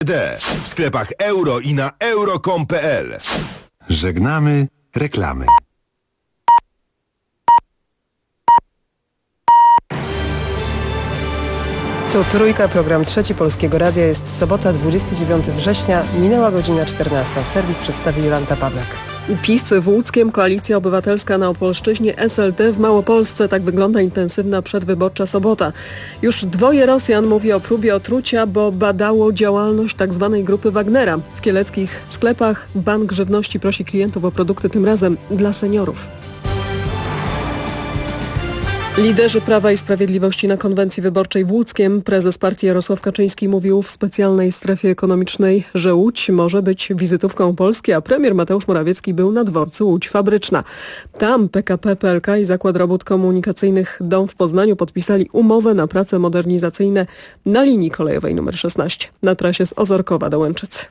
W sklepach euro i na euro.com.pl. Żegnamy reklamy. Tu Trójka, program Trzeci Polskiego Radia. Jest sobota, 29 września, minęła godzina 14. Serwis przedstawi Jolanta Pawlak. PiS w Łódzkiem, Koalicja Obywatelska na Opolszczyźnie, SLD w Małopolsce. Tak wygląda intensywna przedwyborcza sobota. Już dwoje Rosjan mówi o próbie otrucia, bo badało działalność tzw. grupy Wagnera. W kieleckich sklepach Bank Żywności prosi klientów o produkty, tym razem dla seniorów. Liderzy Prawa i Sprawiedliwości na konwencji wyborczej w Łódzkiem. Prezes partii Jarosław Kaczyński mówił w specjalnej strefie ekonomicznej, że Łódź może być wizytówką Polski, a premier Mateusz Morawiecki był na dworcu Łódź Fabryczna. Tam PKP PLK i Zakład Robót Komunikacyjnych Dom w Poznaniu podpisali umowę na prace modernizacyjne na linii kolejowej nr 16 na trasie z Ozorkowa do Łęczycy.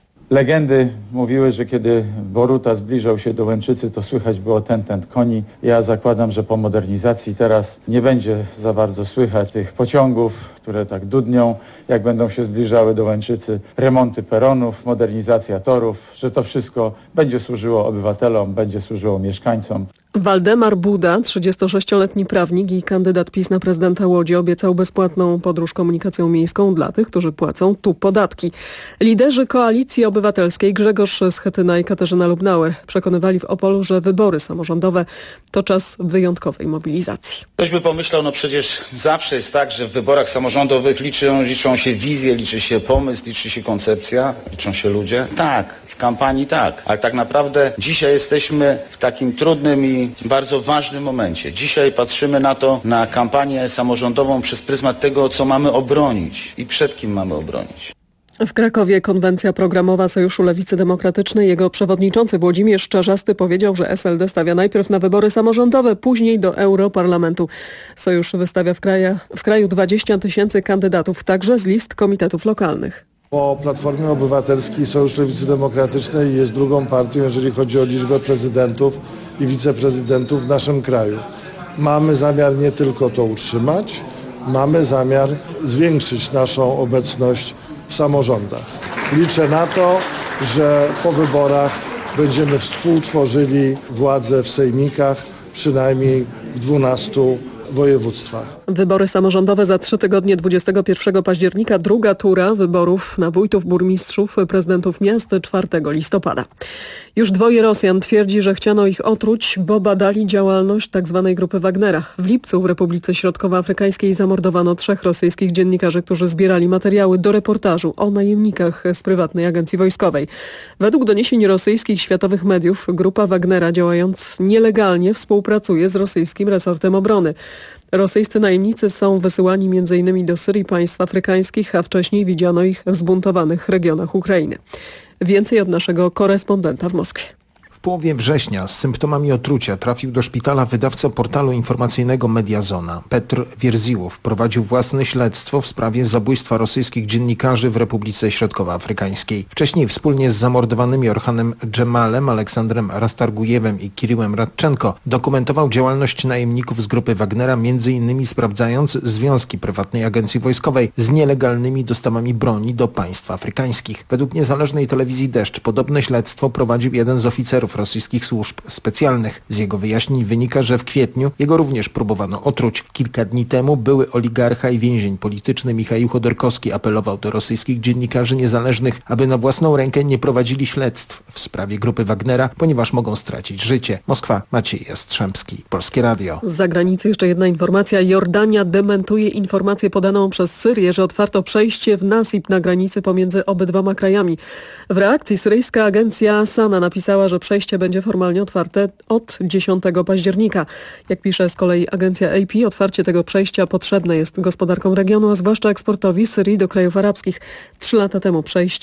Legendy mówiły, że kiedy Boruta zbliżał się do Łęczycy, to słychać było ten koni. Ja zakładam, że po modernizacji teraz nie będzie za bardzo słychać tych pociągów, które tak dudnią, jak będą się zbliżały do Łęczycy. Remonty peronów, modernizacja torów, że to wszystko będzie służyło obywatelom, będzie służyło mieszkańcom. Waldemar Buda, 36-letni prawnik i kandydat PiS na prezydenta Łodzi, obiecał bezpłatną podróż komunikacją miejską dla tych, którzy płacą tu podatki. Liderzy Koalicji Obywatelskiej Grzegorz Schetyna i Katarzyna Lubnauer przekonywali w Opolu, że wybory samorządowe to czas wyjątkowej mobilizacji. Ktoś by pomyślał, no przecież zawsze jest tak, że w wyborach samorządowych liczą się wizje, liczy się pomysł, liczy się koncepcja, liczą się ludzie. Tak, w kampanii tak, ale tak naprawdę dzisiaj jesteśmy w takim trudnym i bardzo ważnym momencie. Dzisiaj patrzymy na kampanię samorządową przez pryzmat tego, co mamy obronić i przed kim mamy obronić. W Krakowie konwencja programowa Sojuszu Lewicy Demokratycznej. Jego przewodniczący Włodzimierz Czarzasty powiedział, że SLD stawia najpierw na wybory samorządowe, później do Europarlamentu. Sojusz wystawia w kraju 20 000 kandydatów, także z list komitetów lokalnych. Po Platformie Obywatelskiej Sojusz Lewicy Demokratycznej jest drugą partią, jeżeli chodzi o liczbę prezydentów i wiceprezydentów w naszym kraju. Mamy zamiar nie tylko to utrzymać, mamy zamiar zwiększyć naszą obecność w samorządach. Liczę na to, że po wyborach będziemy współtworzyli władzę w sejmikach, przynajmniej w 12 województwach. Wybory samorządowe za 3 tygodnie, 21 października, druga tura wyborów na wójtów, burmistrzów, prezydentów miast 4 listopada. Już dwoje Rosjan twierdzi, że chciano ich otruć, bo badali działalność tzw. grupy Wagnera. W lipcu w Republice Środkowoafrykańskiej zamordowano 3 rosyjskich dziennikarzy, którzy zbierali materiały do reportażu o najemnikach z prywatnej agencji wojskowej. Według doniesień rosyjskich światowych mediów grupa Wagnera, działając nielegalnie, współpracuje z rosyjskim resortem obrony. Rosyjscy najemnicy są wysyłani m.in. do Syrii, państw afrykańskich, a wcześniej widziano ich w zbuntowanych regionach Ukrainy. Więcej od naszego korespondenta w Moskwie. W połowie września z symptomami otrucia trafił do szpitala wydawca portalu informacyjnego Mediazona. Petr Wierziłow prowadził własne śledztwo w sprawie zabójstwa rosyjskich dziennikarzy w Republice Środkowoafrykańskiej. Wcześniej wspólnie z zamordowanymi Orhanem Dżemalem, Aleksandrem Rastargujewem i Kiryłem Radczenko dokumentował działalność najemników z grupy Wagnera, m.in. sprawdzając związki prywatnej agencji wojskowej z nielegalnymi dostawami broni do państw afrykańskich. Według niezależnej telewizji Deszcz podobne śledztwo prowadził jeden z oficerów rosyjskich służb specjalnych. Z jego wyjaśnień wynika, że w kwietniu jego również próbowano otruć. Kilka dni temu były oligarcha i więzień polityczny Michał Chodorkowski apelował do rosyjskich dziennikarzy niezależnych, aby na własną rękę nie prowadzili śledztw w sprawie grupy Wagnera, ponieważ mogą stracić życie. Moskwa, Maciej Jastrzębski, Polskie Radio. Z zagranicy jeszcze jedna informacja. Jordania dementuje informację podaną przez Syrię, że otwarto przejście w Nasib na granicy pomiędzy obydwoma krajami. W reakcji syryjska agencja Sana napisała, że przejście będzie formalnie otwarte od 10 października. Jak pisze z kolei agencja AP, otwarcie tego przejścia potrzebne jest gospodarkom regionu, a zwłaszcza eksportowi Syrii do krajów arabskich. 3 lata temu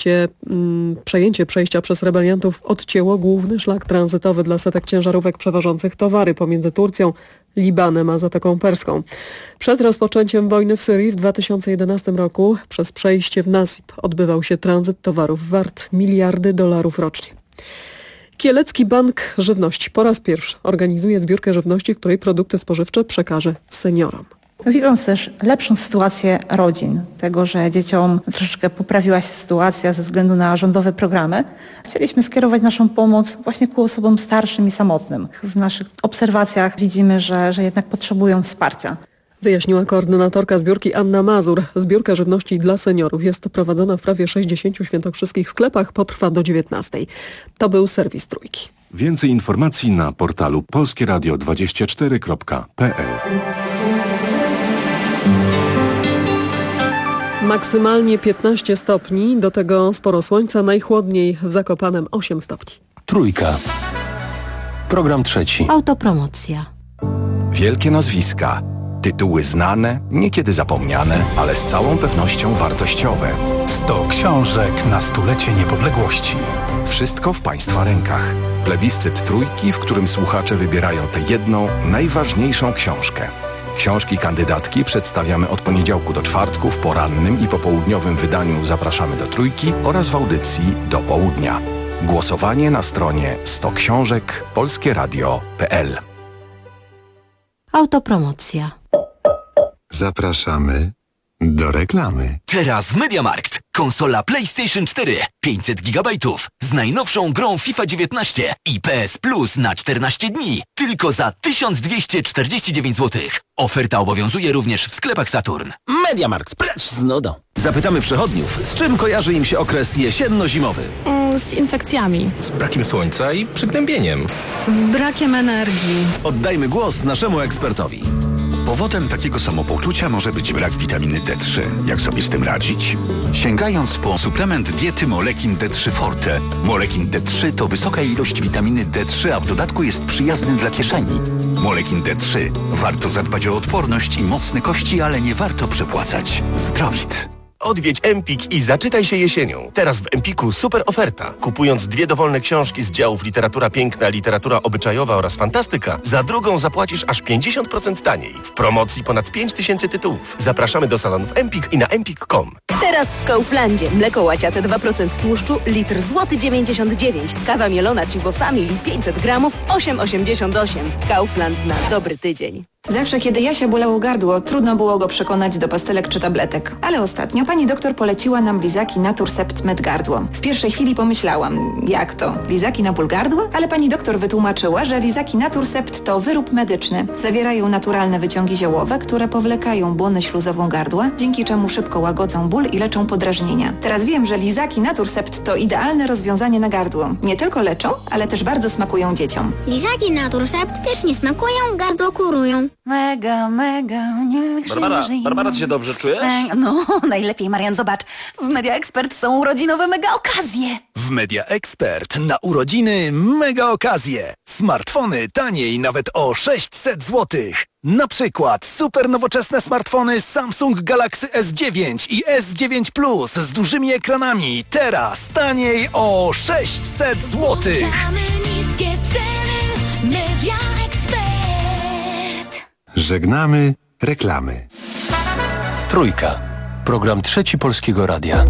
przejęcie przejścia przez rebeliantów odcięło główny szlak tranzytowy dla setek ciężarówek przewożących towary pomiędzy Turcją, Libanem a Zatoką Perską. Przed rozpoczęciem wojny w Syrii w 2011 roku przez przejście w Nasib odbywał się tranzyt towarów wart miliardy dolarów rocznie. Kielecki Bank Żywności po raz pierwszy organizuje zbiórkę żywności, której produkty spożywcze przekaże seniorom. Widząc też lepszą sytuację rodzin, tego, że dzieciom troszeczkę poprawiła się sytuacja ze względu na rządowe programy, chcieliśmy skierować naszą pomoc właśnie ku osobom starszym i samotnym. W naszych obserwacjach widzimy, że jednak potrzebują wsparcia. Wyjaśniła koordynatorka zbiórki Anna Mazur. Zbiórka żywności dla seniorów jest prowadzona w prawie 60 świętokrzyskich sklepach, potrwa do 19:00. To był serwis Trójki. Więcej informacji na portalu polskieradio24.pl. Maksymalnie 15 stopni, do tego sporo słońca, najchłodniej w Zakopanem 8 stopni. Trójka. Program trzeci. Autopromocja. Wielkie nazwiska. Tytuły znane, niekiedy zapomniane, ale z całą pewnością wartościowe. 100 książek na stulecie niepodległości. Wszystko w Państwa rękach. Plebiscyt Trójki, w którym słuchacze wybierają tę jedną, najważniejszą książkę. Książki kandydatki przedstawiamy od poniedziałku do czwartku w porannym i popołudniowym wydaniu Zapraszamy do Trójki oraz w audycji do południa. Głosowanie na stronie 100książek polskieradio.pl. Autopromocja. Zapraszamy do reklamy. Teraz w MediaMarkt. Konsola PlayStation 4 500 GB z najnowszą grą FIFA 19 i PS Plus na 14 dni tylko za 1249 zł. Oferta obowiązuje również w sklepach Saturn. MediaMarkt, precz z nudą. Zapytamy przechodniów, z czym kojarzy im się okres jesienno-zimowy? Z infekcjami. Z brakiem słońca i przygnębieniem. Z brakiem energii. Oddajmy głos naszemu ekspertowi. Powodem takiego samopoczucia może być brak witaminy D3. Jak sobie z tym radzić? Sięgając po suplement diety Molekin D3 Forte. Molekin D3 to wysoka ilość witaminy D3, a w dodatku jest przyjazny dla kieszeni. Molekin D3. Warto zadbać o odporność i mocne kości, ale nie warto przepłacać. Zdrowit. Odwiedź Empik i zaczytaj się jesienią. Teraz w Empiku super oferta. Kupując 2 dowolne książki z działów literatura piękna, literatura obyczajowa oraz fantastyka, za drugą zapłacisz aż 50% taniej. W promocji ponad 5000 tytułów. Zapraszamy do salonów Empik i na empik.com. Teraz w Kauflandzie mleko łaciate 2% tłuszczu, litr złoty 99. Kawa mielona Chibo Family 500 gramów 8,88. Kaufland na dobry tydzień. Zawsze, kiedy Jasia bolało gardło, trudno było go przekonać do pastelek czy tabletek. Ale ostatnio pani doktor poleciła nam lizaki Naturcept Med Gardło. W pierwszej chwili pomyślałam, jak to? Lizaki na ból gardła? Ale pani doktor wytłumaczyła, że lizaki Naturcept to wyrób medyczny. Zawierają naturalne wyciągi ziołowe, które powlekają błonę śluzową gardła, dzięki czemu szybko łagodzą ból i leczą podrażnienia. Teraz wiem, że lizaki Naturcept to idealne rozwiązanie na gardło. Nie tylko leczą, ale też bardzo smakują dzieciom. Lizaki Naturcept pysznie smakują, gardło kurują. Mega, niech się Barbara, ty się dobrze czujesz? No, najlepiej, Marian, zobacz. W Media Expert są urodzinowe mega okazje. W Media Expert na urodziny mega okazje. Smartfony taniej nawet o 600 zł. Na przykład super nowoczesne smartfony Samsung Galaxy S9 i S9 Plus z dużymi ekranami. Teraz taniej o 600 zł. Niskie ceny, Media Expert. Żegnamy reklamy. Trójka. Program trzeci Polskiego Radia.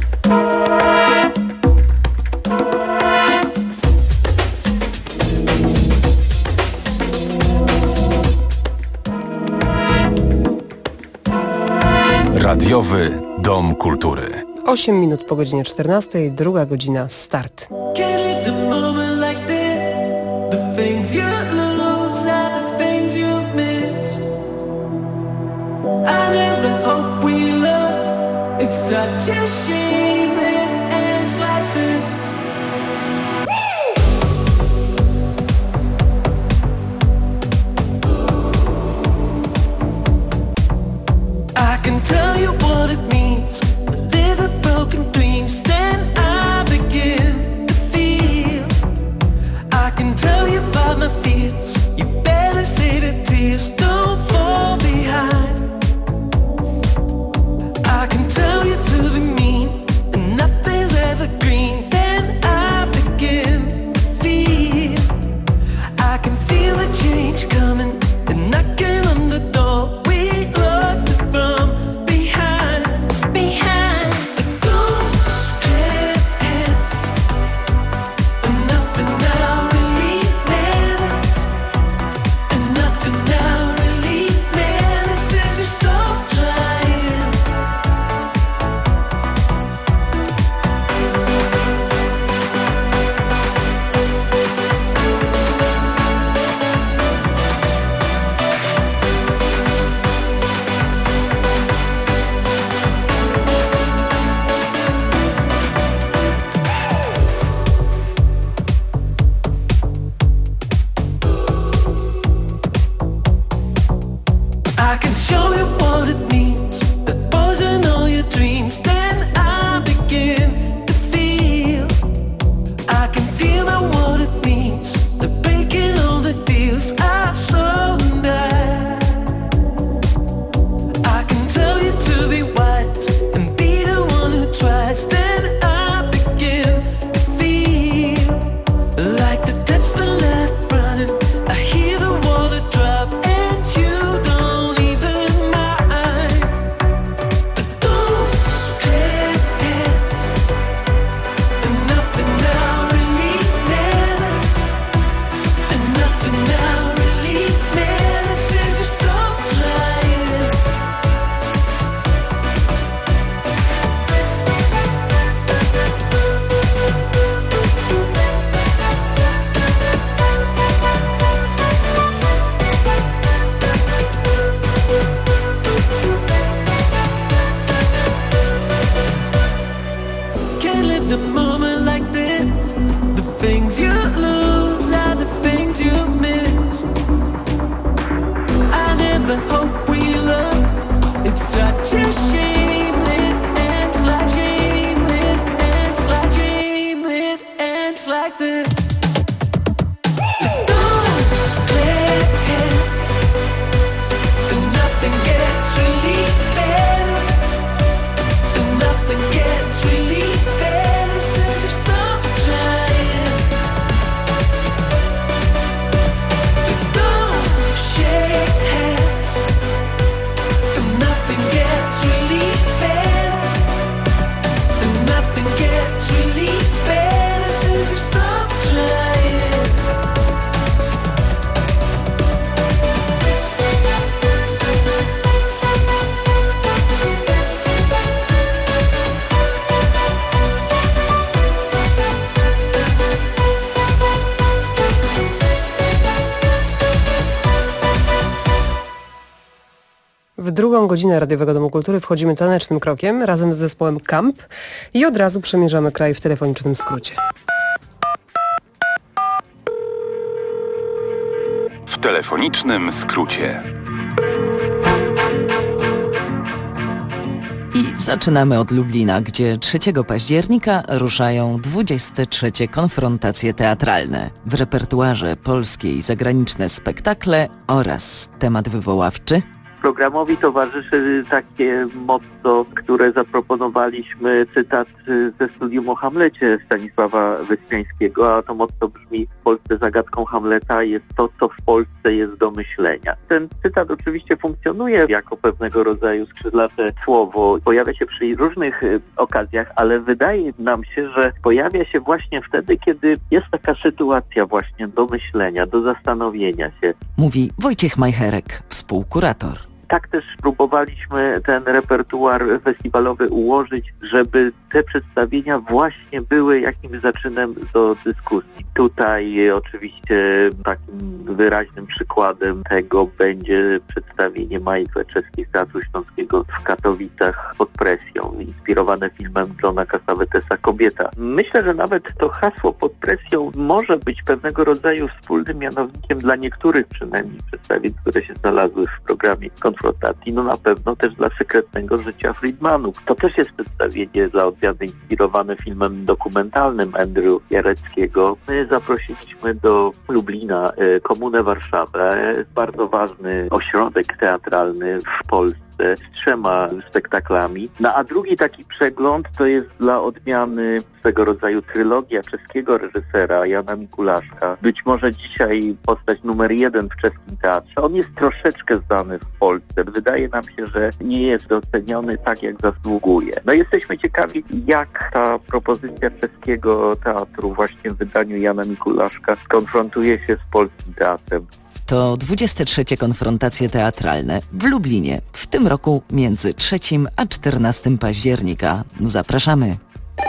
Radiowy Dom Kultury. 8 minut po godzinie 14, druga godzina, start. I never hope we love. It's such a shame it ends like this. I can tell you what it means to live a broken dreams. Then I begin to feel. I can tell you about my fears. You better say the tears don't fall behind. I can tell you to be mean, can't live the moment like this. The things you lose are the things you miss. I never hope we love. It's such a shame it ends like shame. It ends like shame. It ends like this. W drugą godzinę Radiowego Domu Kultury wchodzimy tanecznym krokiem razem z zespołem Camp i od razu przemierzamy kraj w telefonicznym skrócie. W telefonicznym skrócie. I zaczynamy od Lublina, gdzie 3 października ruszają 23. konfrontacje teatralne. W repertuarze polskie i zagraniczne spektakle oraz temat wywoławczy. Programowi towarzyszy takie motto, które zaproponowaliśmy, cytat ze studium o Hamlecie Stanisława Wyspiańskiego, a to motto brzmi: w Polsce zagadką Hamleta jest to, co w Polsce jest do myślenia. Ten cytat oczywiście funkcjonuje jako pewnego rodzaju skrzydlate słowo. Pojawia się przy różnych okazjach, ale wydaje nam się, że pojawia się właśnie wtedy, kiedy jest taka sytuacja właśnie do myślenia, do zastanowienia się. Mówi Wojciech Majcherek, współkurator. Tak też próbowaliśmy ten repertuar festiwalowy ułożyć, żeby te przedstawienia właśnie były jakimś zaczynem do dyskusji. Tutaj oczywiście takim wyraźnym przykładem tego będzie przedstawienie Maji Kleczewskiej z Teatru Śląskiego w Katowicach Pod presją, inspirowane filmem Johna Cassavetesa Kobieta. Myślę, że nawet to hasło Pod presją może być pewnego rodzaju wspólnym mianownikiem dla niektórych przynajmniej przedstawień, które się znalazły w programie konfrontacji, no na pewno też dla Sekretnego życia Friedmanów. To też jest przedstawienie dla odmiany inspirowane filmem dokumentalnym Andrew Jareckiego. My zaprosiliśmy do Lublina Komunę Warszawę, bardzo ważny ośrodek teatralny w Polsce, z 3 spektaklami. No a drugi taki przegląd to jest dla odmiany swego rodzaju trylogia czeskiego reżysera Jana Mikulaszka. Być może dzisiaj postać numer 1 w czeskim teatrze. On jest troszeczkę znany w Polsce. Wydaje nam się, że nie jest doceniony tak, jak zasługuje. No jesteśmy ciekawi, jak ta propozycja czeskiego teatru właśnie w wydaniu Jana Mikulaszka skonfrontuje się z polskim teatrem. To 23. konfrontacje teatralne w Lublinie. W tym roku między 3 a 14 października. Zapraszamy.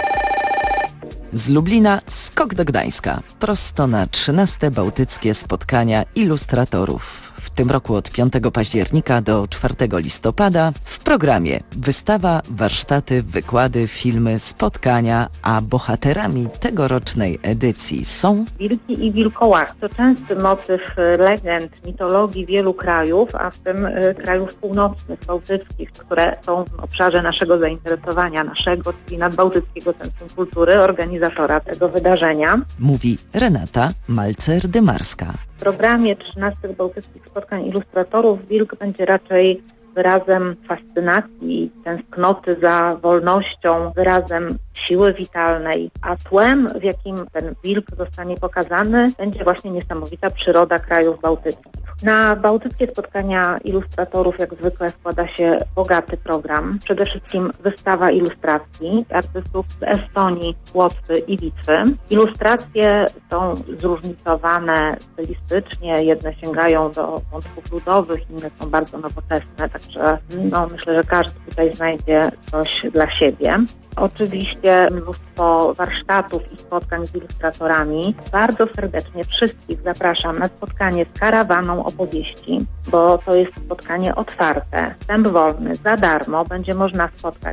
Z Lublina skok do Gdańska. Prosto na 13. bałtyckie spotkania ilustratorów. W tym roku od 5 października do 4 listopada w programie wystawa, warsztaty, wykłady, filmy, spotkania, a bohaterami tegorocznej edycji są wilki i wilkołak. To częsty motyw legend, mitologii wielu krajów, a w tym krajów północnych, bałtyckich, które są w obszarze naszego zainteresowania, naszego, czyli Nadbałtyckiego Centrum Kultury, organizatora tego wydarzenia. Mówi Renata Malcer-Dymarska. W programie 13 bałtyckich spotkań ilustratorów wilk będzie raczej wyrazem fascynacji, tęsknoty za wolnością, wyrazem siły witalnej, a tłem, w jakim ten wilk zostanie pokazany, będzie właśnie niesamowita przyroda krajów bałtyckich. Na bałtyckie spotkania ilustratorów jak zwykle składa się bogaty program. Przede wszystkim wystawa ilustracji artystów z Estonii, Łotwy i Litwy. Ilustracje są zróżnicowane stylistycznie, jedne sięgają do wątków ludowych, inne są bardzo nowoczesne, także myślę, że każdy tutaj znajdzie coś dla siebie. Oczywiście mnóstwo warsztatów i spotkań z ilustratorami. Bardzo serdecznie wszystkich zapraszam na spotkanie z karawaną opowieści, bo to jest spotkanie otwarte, wstęp wolny, za darmo. Będzie można spotkać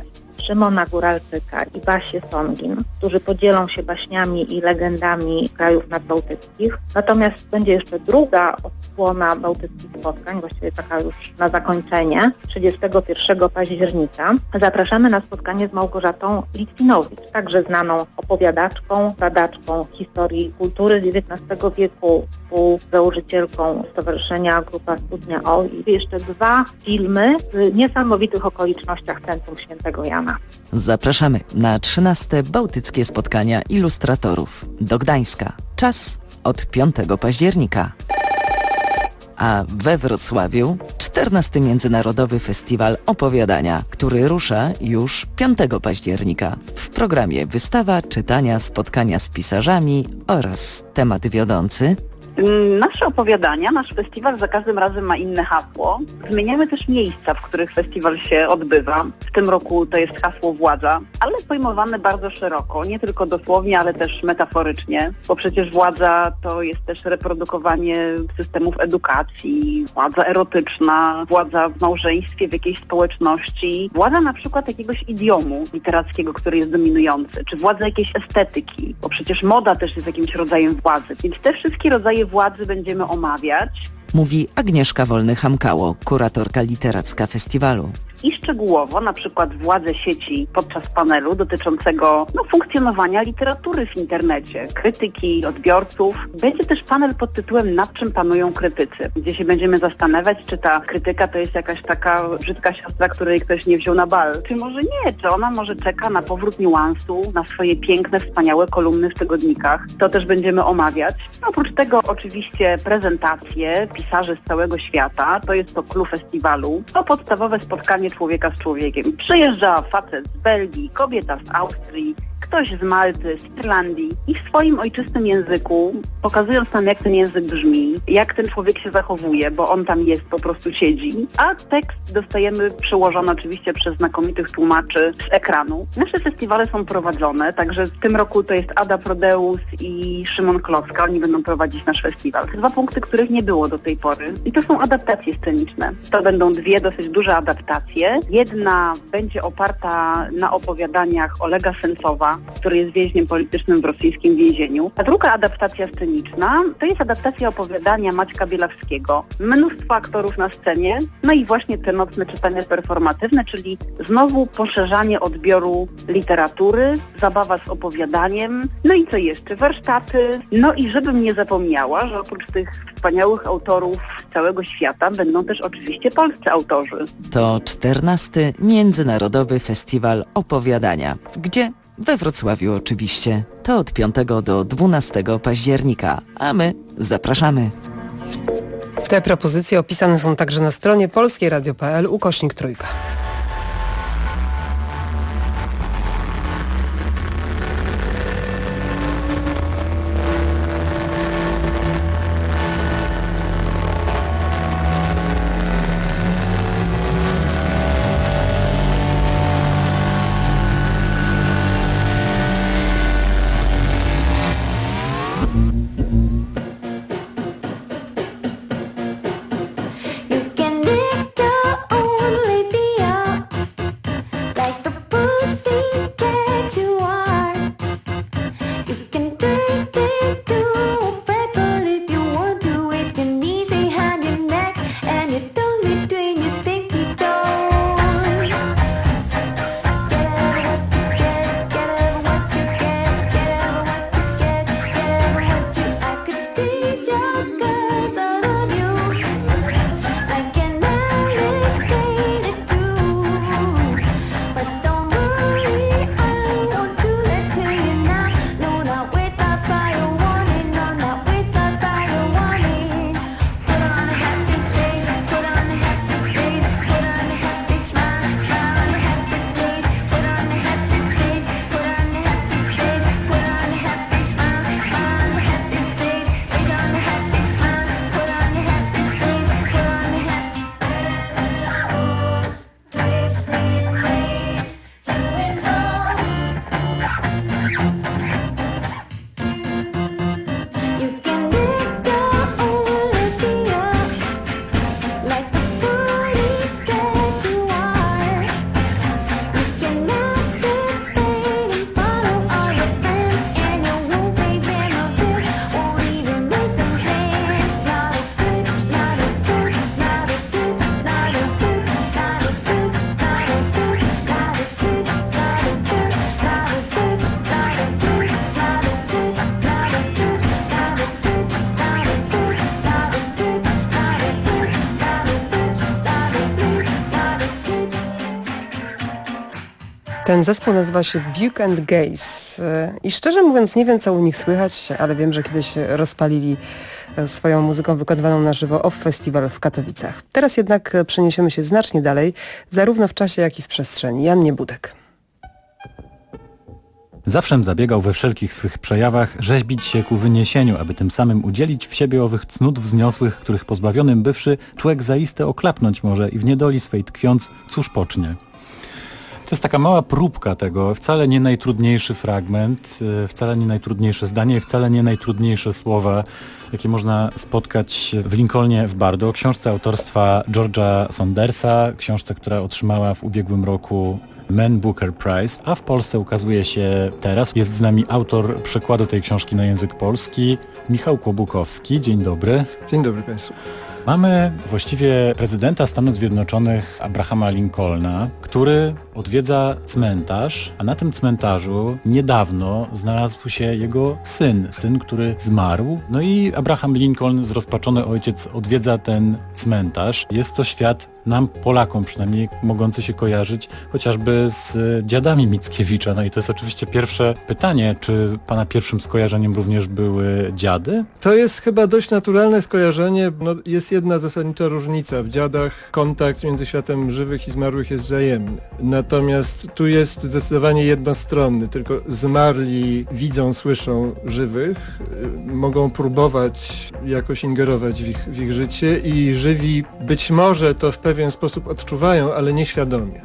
Szymona Góralczyka i Basię Songin, którzy podzielą się baśniami i legendami krajów nadbałtyckich. Natomiast będzie jeszcze druga odsłona bałtyckich spotkań, właściwie taka już na zakończenie, 31 października. Zapraszamy na spotkanie z Małgorzatą Litwinowicz, także znaną opowiadaczką, badaczką historii kultury XIX wieku, współzałożycielką Stowarzyszenia Grupa Studnia O i jeszcze 2 filmy w niesamowitych okolicznościach Centrum Świętego Jana. Zapraszamy na 13. Bałtyckie Spotkania Ilustratorów do Gdańska. Czas od 5 października. A we Wrocławiu 14. Międzynarodowy Festiwal Opowiadania, który rusza już 5 października. W programie wystawa, czytania, spotkania z pisarzami oraz temat wiodący. Nasze opowiadania, nasz festiwal za każdym razem ma inne hasło. Zmieniamy też miejsca, w których festiwal się odbywa. W tym roku to jest hasło władza, ale pojmowane bardzo szeroko, nie tylko dosłownie, ale też metaforycznie, bo przecież władza to jest też reprodukowanie systemów edukacji, władza erotyczna, władza w małżeństwie, w jakiejś społeczności, władza na przykład jakiegoś idiomu literackiego, który jest dominujący, czy władza jakiejś estetyki, bo przecież moda też jest jakimś rodzajem władzy, więc te wszystkie rodzaje władzy będziemy omawiać. Mówi Agnieszka Wolny-Hamkało, kuratorka literacka festiwalu. I szczegółowo, na przykład władzę sieci podczas panelu dotyczącego funkcjonowania literatury w internecie, krytyki, odbiorców. Będzie też panel pod tytułem "Nad czym panują krytycy?", gdzie się będziemy zastanawiać, czy ta krytyka to jest jakaś taka brzydka siostra, której ktoś nie wziął na bal. Czy może nie, czy ona może czeka na powrót niuansu, na swoje piękne, wspaniałe kolumny w tygodnikach. To też będziemy omawiać. Oprócz tego oczywiście prezentacje pisarzy z całego świata. To jest to clue festiwalu. To podstawowe spotkanie człowieka z człowiekiem. Przyjeżdża facet z Belgii, kobieta z Austrii, ktoś z Malty, z Irlandii i w swoim ojczystym języku, pokazując nam, jak ten język brzmi, jak ten człowiek się zachowuje, bo on tam jest, po prostu siedzi, a tekst dostajemy przełożony oczywiście przez znakomitych tłumaczy z ekranu. Nasze festiwale są prowadzone, także w tym roku to jest Ada Prodeus i Szymon Kloska, oni będą prowadzić nasz festiwal. 2 punkty, których nie było do tej pory i to są adaptacje sceniczne. To będą 2 dosyć duże adaptacje. Jedna będzie oparta na opowiadaniach Olega Sencowa, który jest więźniem politycznym w rosyjskim więzieniu. A druga adaptacja sceniczna to jest adaptacja opowiadania Maćka Bielawskiego. Mnóstwo aktorów na scenie, no i właśnie te nocne czytania performatywne, czyli znowu poszerzanie odbioru literatury, zabawa z opowiadaniem, no i co jeszcze? Warsztaty. No i żebym nie zapomniała, że oprócz tych wspaniałych autorów z całego świata będą też oczywiście polscy autorzy. To 14. Międzynarodowy Festiwal Opowiadania. Gdzie? We Wrocławiu oczywiście. To od 5 do 12 października, a my zapraszamy. Te propozycje opisane są także na stronie polskieradio.pl/3. Ten zespół nazywa się Buke and Gaze i szczerze mówiąc nie wiem, co u nich słychać, ale wiem, że kiedyś rozpalili swoją muzyką wykonywaną na żywo Off Festival w Katowicach. Teraz jednak przeniesiemy się znacznie dalej, zarówno w czasie, jak i w przestrzeni. Jan Niebudek. Zawszem zabiegał we wszelkich swych przejawach rzeźbić się ku wyniesieniu, aby tym samym udzielić w siebie owych cnót wzniosłych, których pozbawionym bywszy, człowiek zaiste oklapnąć może i w niedoli swej tkwiąc, cóż pocznie. To jest taka mała próbka tego, wcale nie najtrudniejszy fragment, wcale nie najtrudniejsze zdanie, wcale nie najtrudniejsze słowa, jakie można spotkać w Lincolnie w Bardo, książce autorstwa George'a Saundersa, książce, która otrzymała w ubiegłym roku Man Booker Prize, a w Polsce ukazuje się teraz. Jest z nami autor przekładu tej książki na język polski, Michał Kłobukowski. Dzień dobry. Dzień dobry Państwu. Mamy właściwie prezydenta Stanów Zjednoczonych Abrahama Lincolna, który odwiedza cmentarz, a na tym cmentarzu niedawno znalazł się jego syn, który zmarł. No i Abraham Lincoln, zrozpaczony ojciec, odwiedza ten cmentarz. Jest to świat nam, Polakom przynajmniej, mogący się kojarzyć chociażby z dziadami Mickiewicza. No i to jest oczywiście pierwsze pytanie, czy pana pierwszym skojarzeniem również były dziady? To jest chyba dość naturalne skojarzenie. No, jest jedna zasadnicza różnica. W dziadach kontakt między światem żywych i zmarłych jest wzajemny. Natomiast tu jest zdecydowanie jednostronny. Tylko zmarli widzą, słyszą żywych, mogą próbować jakoś ingerować w ich życie i żywi być może to w pewien sposób odczuwają, ale nieświadomie.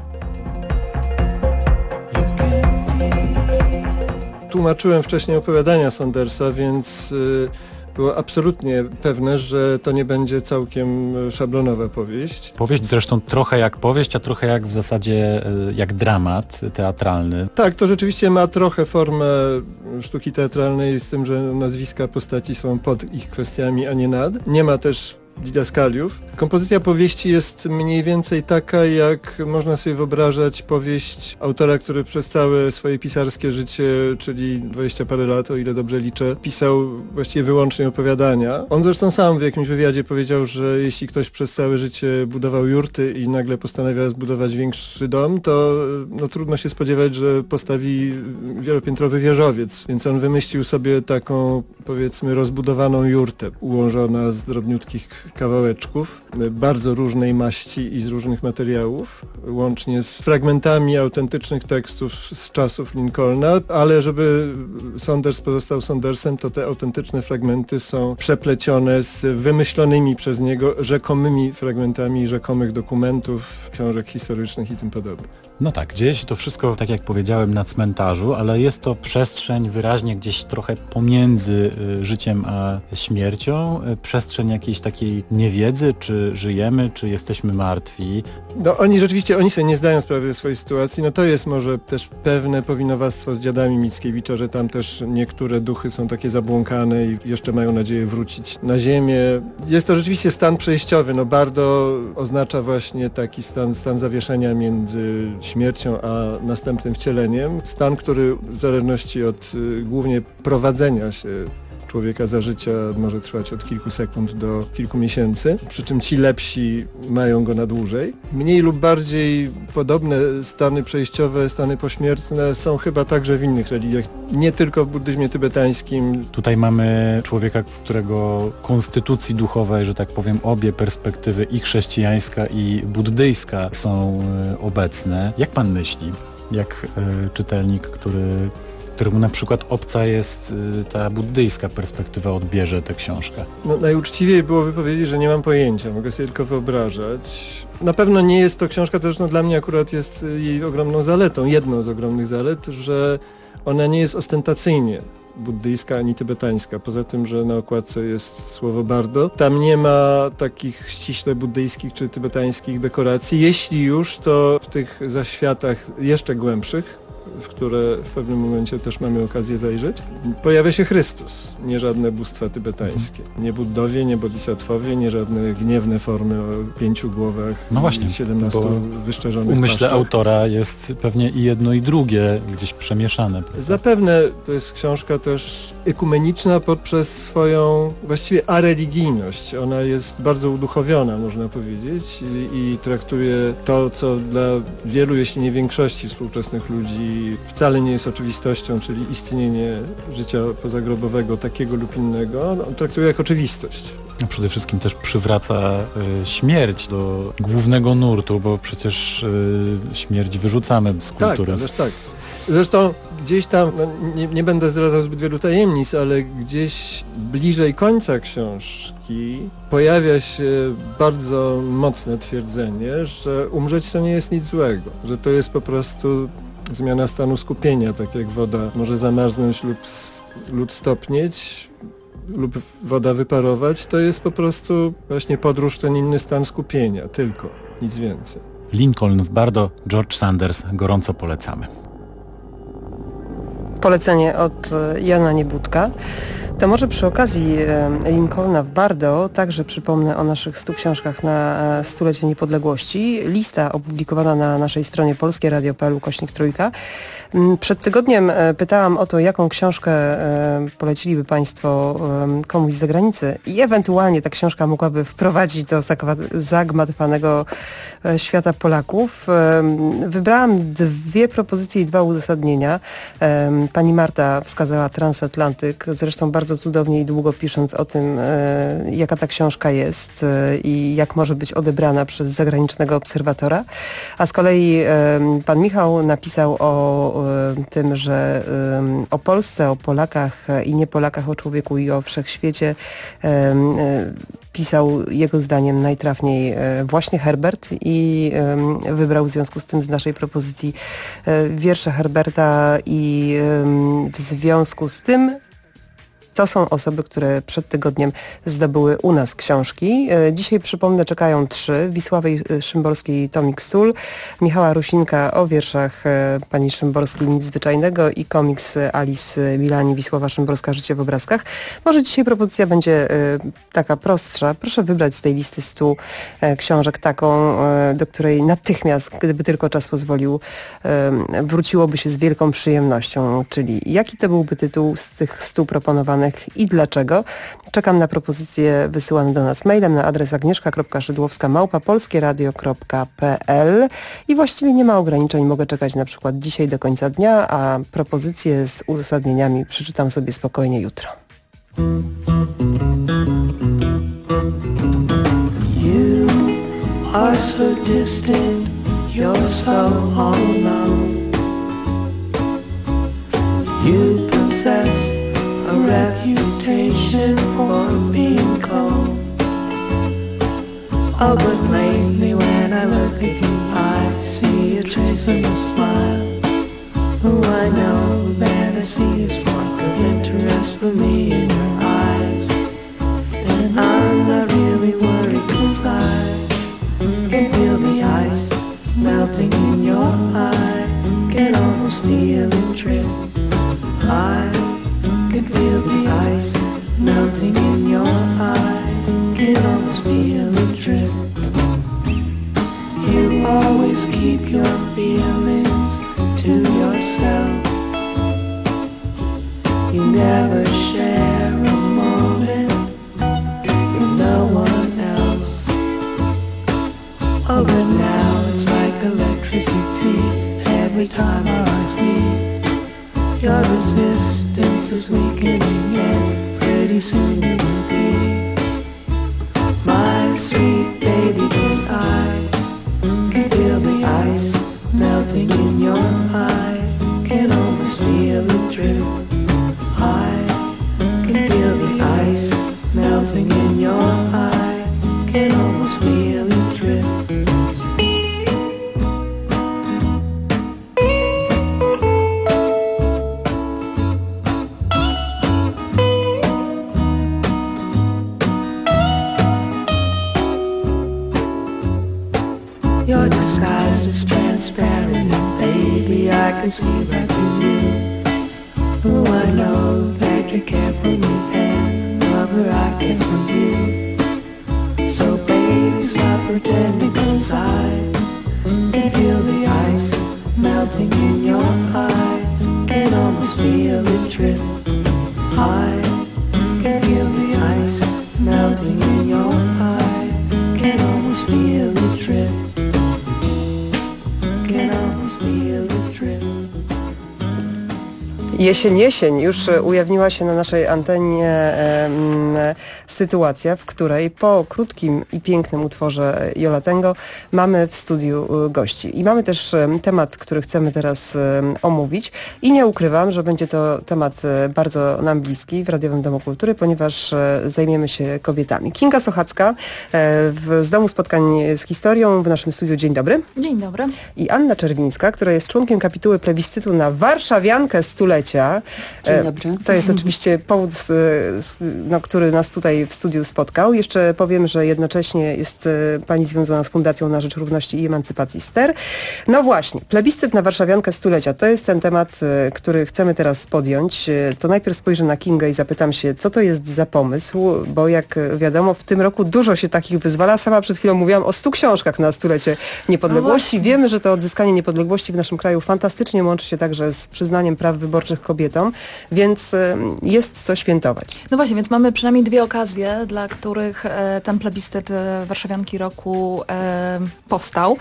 Tłumaczyłem wcześniej opowiadania Saundersa, więc było absolutnie pewne, że to nie będzie całkiem szablonowa powieść. Powieść zresztą trochę jak powieść, a trochę jak w zasadzie jak dramat teatralny. Tak, to rzeczywiście ma trochę formę sztuki teatralnej z tym, że nazwiska postaci są pod ich kwestiami, a nie nad. Nie ma też didaskaliów. Kompozycja powieści jest mniej więcej taka, jak można sobie wyobrażać powieść autora, który przez całe swoje pisarskie życie, czyli 20 parę lat, o ile dobrze liczę, pisał właściwie wyłącznie opowiadania. On zresztą sam w jakimś wywiadzie powiedział, że jeśli ktoś przez całe życie budował jurty i nagle postanawia zbudować większy dom, to trudno się spodziewać, że postawi wielopiętrowy wieżowiec. Więc on wymyślił sobie taką, powiedzmy, rozbudowaną jurtę, ułożona z drobniutkich kawałeczków, bardzo różnej maści i z różnych materiałów, łącznie z fragmentami autentycznych tekstów z czasów Lincolna, ale żeby Saunders pozostał Saundersem, to te autentyczne fragmenty są przeplecione z wymyślonymi przez niego rzekomymi fragmentami rzekomych dokumentów, książek historycznych i tym podobnych. No tak, dzieje się to wszystko, tak jak powiedziałem, na cmentarzu, ale jest to przestrzeń wyraźnie gdzieś trochę pomiędzy życiem a śmiercią, przestrzeń jakiejś takiej niewiedzy, czy żyjemy, czy jesteśmy martwi. No oni sobie nie zdają sprawy ze swojej sytuacji. No to jest może też pewne powinowactwo z dziadami Mickiewicza, że tam też niektóre duchy są takie zabłąkane i jeszcze mają nadzieję wrócić na ziemię. Jest to rzeczywiście stan przejściowy. No Bardo oznacza właśnie taki stan zawieszenia między śmiercią a następnym wcieleniem. Stan, który w zależności od głównie prowadzenia się człowieka za życia może trwać od kilku sekund do kilku miesięcy, przy czym ci lepsi mają go na dłużej. Mniej lub bardziej podobne stany przejściowe, stany pośmiertne są chyba także w innych religiach, nie tylko w buddyzmie tybetańskim. Tutaj mamy człowieka, w którego konstytucji duchowej, że tak powiem, obie perspektywy, i chrześcijańska, i buddyjska, są obecne. Jak pan myśli, jak czytelnik, któremu na przykład obca jest ta buddyjska perspektywa, odbierze tę książkę? No, najuczciwiej byłoby powiedzieć, że nie mam pojęcia, mogę sobie tylko wyobrażać. Na pewno nie jest to książka, zresztą dla mnie akurat jest jej ogromną zaletą, jedną z ogromnych zalet, że ona nie jest ostentacyjnie buddyjska ani tybetańska, poza tym, że na okładce jest słowo Bardo. Tam nie ma takich ściśle buddyjskich czy tybetańskich dekoracji. Jeśli już, to w tych zaświatach jeszcze głębszych, w które w pewnym momencie też mamy okazję zajrzeć, pojawia się Chrystus, nie żadne bóstwa tybetańskie. Nie Buddowie, nie Bodhisattwowie, nie żadne gniewne formy o 5 głowach, no właśnie, 17 wyszczerzonych umyśle paszczach. autora jest pewnie i jedno i drugie gdzieś przemieszane. Zapewne to jest książka też ekumeniczna poprzez swoją właściwie areligijność. Ona jest bardzo uduchowiona, można powiedzieć, i traktuje to, co dla wielu, jeśli nie większości współczesnych ludzi wcale nie jest oczywistością, czyli istnienie życia pozagrobowego takiego lub innego, traktuje jak oczywistość. Przede wszystkim też przywraca śmierć do głównego nurtu, bo przecież śmierć wyrzucamy z kultury. Tak. Zresztą gdzieś tam, nie będę zdradzał zbyt wielu tajemnic, ale gdzieś bliżej końca książki pojawia się bardzo mocne twierdzenie, że umrzeć to nie jest nic złego, że to jest po prostu zmiana stanu skupienia, tak jak woda może zamarznąć lub stopnieć, lub woda wyparować, to jest po prostu właśnie podróż w ten inny stan skupienia, tylko, nic więcej. Lincoln w Bardo, George Sanders, gorąco polecamy. Polecenie od Jana Niebudka. To może przy okazji Lincolna w Bardo także przypomnę o naszych 100 książkach na stulecie niepodległości. Lista opublikowana na naszej stronie polskieradio.pl/3. Przed tygodniem pytałam o to, jaką książkę poleciliby Państwo komuś z zagranicy i ewentualnie ta książka mogłaby wprowadzić do zagmatwanego świata Polaków. Wybrałam 2 propozycje i 2 uzasadnienia. Pani Marta wskazała Transatlantyk, zresztą bardzo cudownie i długo pisząc o tym, jaka ta książka jest i jak może być odebrana przez zagranicznego obserwatora. A z kolei pan Michał napisał o tym, że o Polsce, o Polakach i nie Polakach, o człowieku i o wszechświecie pisał jego zdaniem najtrafniej właśnie Herbert i wybrał w związku z tym z naszej propozycji wiersze Herberta i w związku z tym to są osoby, które przed tygodniem zdobyły u nas książki. Dzisiaj, przypomnę, czekają 3. Wisławej Szymborskiej Tomik Sól, Michała Rusinka o wierszach pani Szymborskiej Nic Zwyczajnego i komiks Alice Milani Wisława Szymborska Życie w obrazkach. Może dzisiaj propozycja będzie taka prostsza. Proszę wybrać z tej listy 100 książek taką, do której natychmiast, gdyby tylko czas pozwolił, wróciłoby się z wielką przyjemnością. Czyli jaki to byłby tytuł z tych 100 proponowanych i dlaczego? Czekam na propozycje wysyłane do nas mailem na adres agnieszka.szydłowska@polskieradio.pl i właściwie nie ma ograniczeń. Mogę czekać na przykład dzisiaj do końca dnia, a propozycje z uzasadnieniami przeczytam sobie spokojnie jutro. You are so distant, you're so all alone. You possess a reputation for being cold. Oh, but lately when I look at you, I see a trace of a smile. Oh, I know that I see a spark of interest for me in your eyes. And I'm not really worried 'cause I can feel the ice melting in your eye. Can almost feel it drip. I can feel the ice melting in your eye. Can almost feel it drip. You always keep your feelings to yourself. You never share a moment with no one else. Oh, but now it's like electricity every time our eyes meet. Your resistance is weakening and pretty soon you will be my sweet baby, 'cause I can feel the ice melting in your eye. Can almost feel it drip. I can feel the ice melting in your eye. Can almost feel it drip. always see right through you. Oh, I know that you care for me and lover I care for you. So baby, stop pretending, 'cause I can feel the ice melting in your eye. Can almost feel it drip. I can feel the ice melting in your eye. Can almost feel it drip. Can almost feel it drip. Jesień, już ujawniła się na naszej antenie sytuacja, w której po krótkim i pięknym utworze Jola Tengo mamy w studiu gości. I mamy też temat, który chcemy teraz omówić i nie ukrywam, że będzie to temat bardzo nam bliski w Radiowym Domu Kultury, ponieważ zajmiemy się kobietami. Kinga Sochacka z Domu Spotkań z Historią w naszym studiu. Dzień dobry. Dzień dobry. I Anna Czerwińska, która jest członkiem kapituły plebiscytu na Warszawiankę stulecia. Dzień dobry. To jest oczywiście powód, który nas tutaj w studiu spotkał. Jeszcze powiem, że jednocześnie jest pani związana z Fundacją na Rzecz Równości i Emancypacji STER. No właśnie, plebiscyt na Warszawiankę stulecia. To jest ten temat, który chcemy teraz podjąć. To najpierw spojrzę na Kingę i zapytam się, co to jest za pomysł, bo jak wiadomo, w tym roku dużo się takich wyzwala. Sama przed chwilą mówiłam o 100 książkach na stulecie niepodległości. No wiemy, że to odzyskanie niepodległości w naszym kraju fantastycznie łączy się także z przyznaniem praw wyborczych kobietom, więc jest co świętować. No właśnie, więc mamy przynajmniej dwie okazje, dla których ten plebiscyt Warszawianki roku powstał.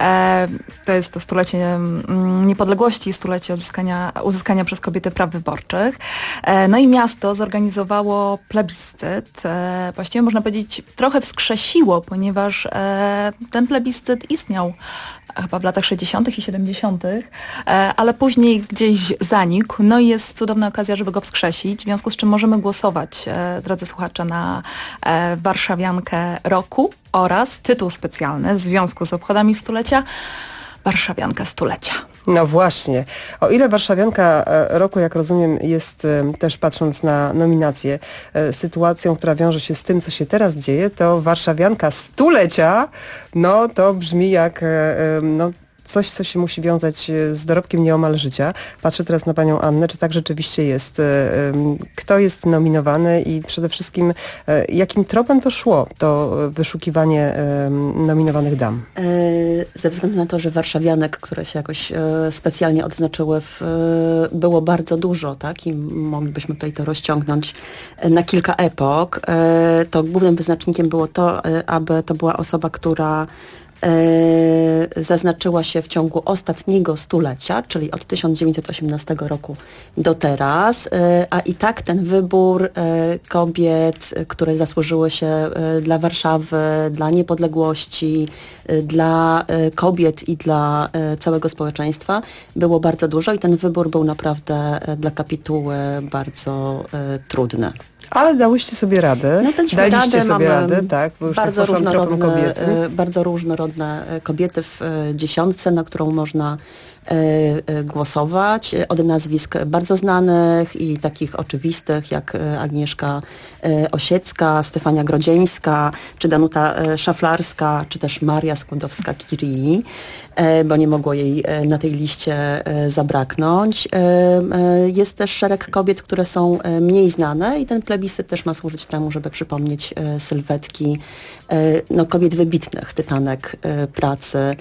To jest to stulecie niepodległości, stulecie uzyskania przez kobiety praw wyborczych. No i miasto zorganizowało plebiscyt. Właściwie można powiedzieć trochę wskrzesiło, ponieważ ten plebiscyt istniał chyba w latach 60. i 70., ale później gdzieś zanikł. No i jest cudowna okazja, żeby go wskrzesić, w związku z czym możemy głosować, drodzy słuchacze, na Warszawiankę roku oraz tytuł specjalny w związku z obchodami stulecia Warszawianka stulecia. No właśnie. O ile Warszawianka roku, jak rozumiem, jest też patrząc na nominację, sytuacją, która wiąże się z tym, co się teraz dzieje, to Warszawianka stulecia, no to brzmi jak coś, co się musi wiązać z dorobkiem nieomal życia. Patrzę teraz na panią Annę, czy tak rzeczywiście jest? Kto jest nominowany i przede wszystkim jakim tropem to szło, to wyszukiwanie nominowanych dam? Ze względu na to, że warszawianek, które się jakoś specjalnie odznaczyły, było bardzo dużo, tak? I moglibyśmy tutaj to rozciągnąć na kilka epok. To głównym wyznacznikiem było to, aby to była osoba, która zaznaczyła się w ciągu ostatniego stulecia, czyli od 1918 roku do teraz, a i tak ten wybór kobiet, które zasłużyły się dla Warszawy, dla niepodległości, dla kobiet i dla całego społeczeństwa było bardzo dużo i ten wybór był naprawdę dla kapituły bardzo trudny. Ale dałyście sobie radę. No, daliście sobie radę, tak? Bo już bardzo, tak bardzo różnorodne kobiety w dziesiątce, na którą można głosować. Od nazwisk bardzo znanych i takich oczywistych, jak Agnieszka Osiecka, Stefania Grodzieńska, czy Danuta Szaflarska, czy też Maria Skłodowska-Curie, bo nie mogło jej na tej liście zabraknąć. Jest też szereg kobiet, które są mniej znane i ten plebiscyt też ma służyć temu, żeby przypomnieć sylwetki kobiet wybitnych, tytanek pracy,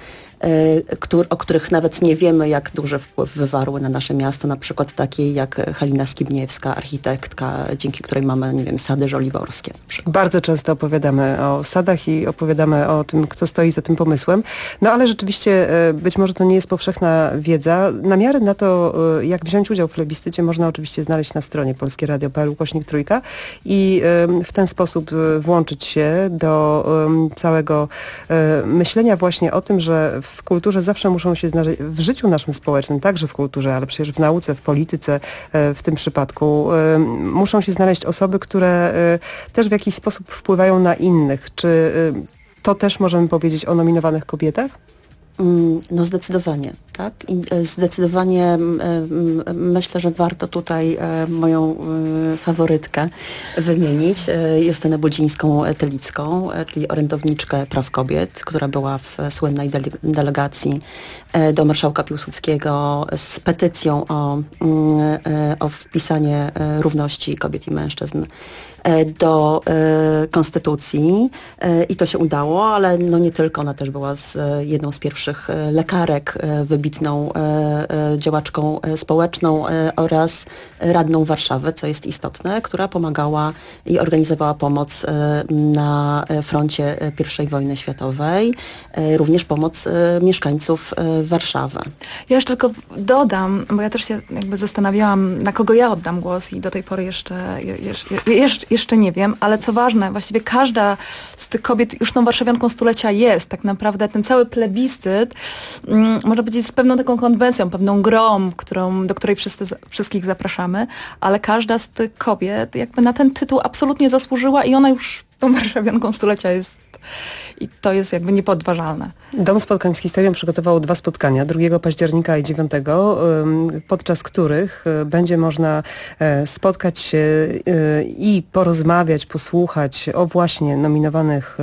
o których nawet nie wiemy, jak duży wpływ wywarły na nasze miasto, na przykład takiej jak Halina Skibniewska, architektka, dzięki której mamy, nie wiem, sady żoliborskie. Bardzo często opowiadamy o sadach i opowiadamy o tym, kto stoi za tym pomysłem. No ale rzeczywiście być może to nie jest powszechna wiedza. Namiary na to, jak wziąć udział w plebiscycie, można oczywiście znaleźć na stronie polskieradio.pl/3 i w ten sposób włączyć się do całego myślenia właśnie o tym, że w kulturze zawsze muszą się znaleźć, w życiu naszym społecznym, także w kulturze, ale przecież w nauce, w polityce w tym przypadku, muszą się znaleźć osoby, które też w jakiś sposób wpływają na innych. Czy to też możemy powiedzieć o nominowanych kobietach? No zdecydowanie. Tak? I zdecydowanie myślę, że warto tutaj moją faworytkę wymienić, Justynę Budzińską-Tylicką, czyli orędowniczkę praw kobiet, która była w słynnej delegacji do marszałka Piłsudskiego z petycją o wpisanie równości kobiet i mężczyzn do konstytucji i to się udało, ale no nie tylko, ona też była jedną z pierwszych lekarek, wybitną działaczką społeczną oraz radną Warszawy, co jest istotne, która pomagała i organizowała pomoc na froncie I wojny światowej, również pomoc mieszkańców Warszawy. Ja jeszcze tylko dodam, bo ja też się jakby zastanawiałam, na kogo ja oddam głos i do tej pory jeszcze nie wiem, ale co ważne, właściwie każda z tych kobiet już tą warszawianką stulecia jest. Tak naprawdę ten cały plebiscyt można powiedzieć z pewną taką konwencją, pewną grą, do której wszystkich zapraszamy, ale każda z tych kobiet jakby na ten tytuł absolutnie zasłużyła i ona już tą warszawianką stulecia jest. I to jest jakby niepodważalne. Dom Spotkań z Historią przygotował 2 spotkania, 2 października i 9, podczas których będzie można spotkać się i porozmawiać, posłuchać o właśnie nominowanych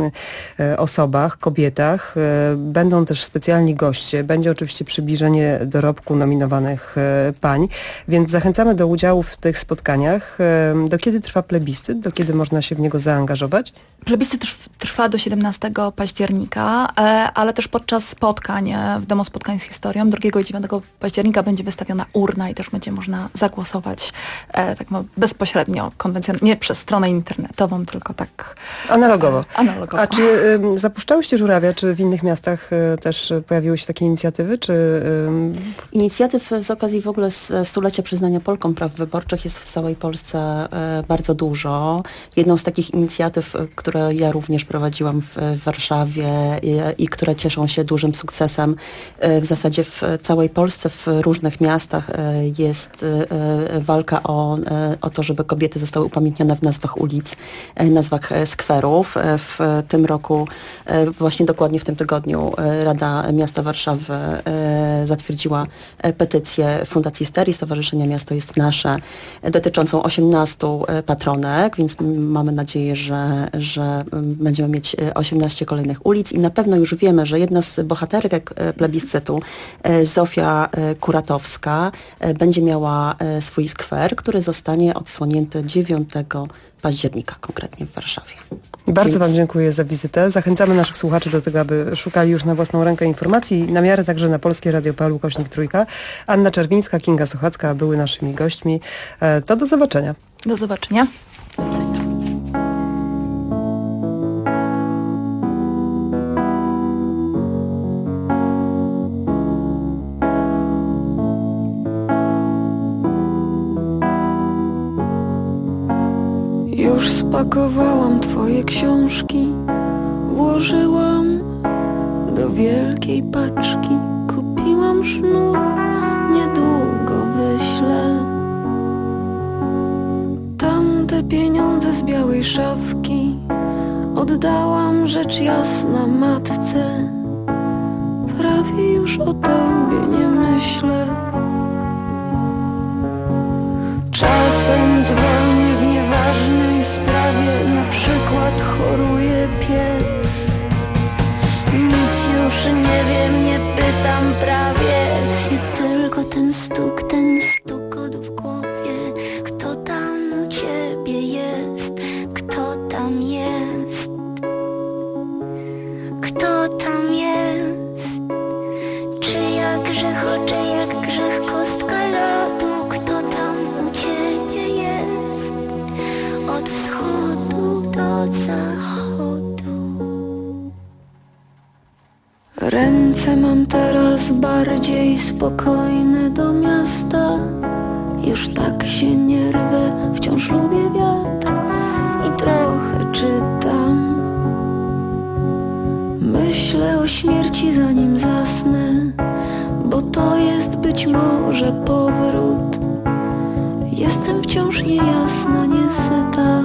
osobach, kobietach. Będą też specjalni goście, będzie oczywiście przybliżenie dorobku nominowanych pań, więc zachęcamy do udziału w tych spotkaniach. Do kiedy trwa plebiscyt? Do kiedy można się w niego zaangażować? Plebiscyt trwa do 17 października, ale też podczas spotkań w Domu Spotkań z Historią 2 i 9 października będzie wystawiona urna i też będzie można zagłosować tak bezpośrednio, konwencjonalnie, nie przez stronę internetową, tylko tak analogowo. Analogowo. A czy zapuszczałyście Żurawia, czy w innych miastach też pojawiły się takie inicjatywy? Inicjatyw z okazji w ogóle stulecia przyznania Polkom praw wyborczych jest w całej Polsce bardzo dużo. Jedną z takich inicjatyw, które ja również prowadziłam w Warszawie i które cieszą się dużym sukcesem w zasadzie w całej Polsce, w różnych miastach jest walka o to, żeby kobiety zostały upamiętnione w nazwach ulic, nazwach skwerów. W tym roku, właśnie dokładnie w tym tygodniu, Rada Miasta Warszawy zatwierdziła petycję Fundacji Steri, Stowarzyszenia Miasto jest Nasze, dotyczącą 18 patronek, więc mamy nadzieję, że będziemy mieć 18 kolejnych ulic i na pewno już wiemy, że jedna z bohaterek plebiscytu, Zofia Kuratowska, będzie miała swój skwer, który zostanie odsłonięty 9 października, konkretnie w Warszawie. Bardzo Wam dziękuję za wizytę. Zachęcamy naszych słuchaczy do tego, aby szukali już na własną rękę informacji. Na miarę także na Polskie Radio PL /3. Anna Czerwińska, Kinga Sochacka były naszymi gośćmi. To do zobaczenia. Do zobaczenia. Już spakowałam twoje książki, włożyłam do wielkiej paczki, kupiłam sznur, niedługo wyślę. Tamte pieniądze z białej szafki oddałam rzecz jasna matce, prawie już o tobie nie myślę. Czasem dzwoni w nieważnej sprawie, na przykład choruje pies. Nic już nie wiem, nie pytam prawie i tylko ten stuk od w głowie. Kto tam u ciebie jest? Kto tam jest? Kto tam jest? Czyja grzech, o czyja grzech, kostka lodu? Kto tam u ciebie jest? Od wschodu do zachodu. Ręce mam teraz bardziej spokojne do miasta. Już tak się nie rwę, wciąż lubię wiatr i trochę czytam. Myślę o śmierci zanim zasnę, bo to jest być może powrót. Jestem wciąż niejasna, niesyta.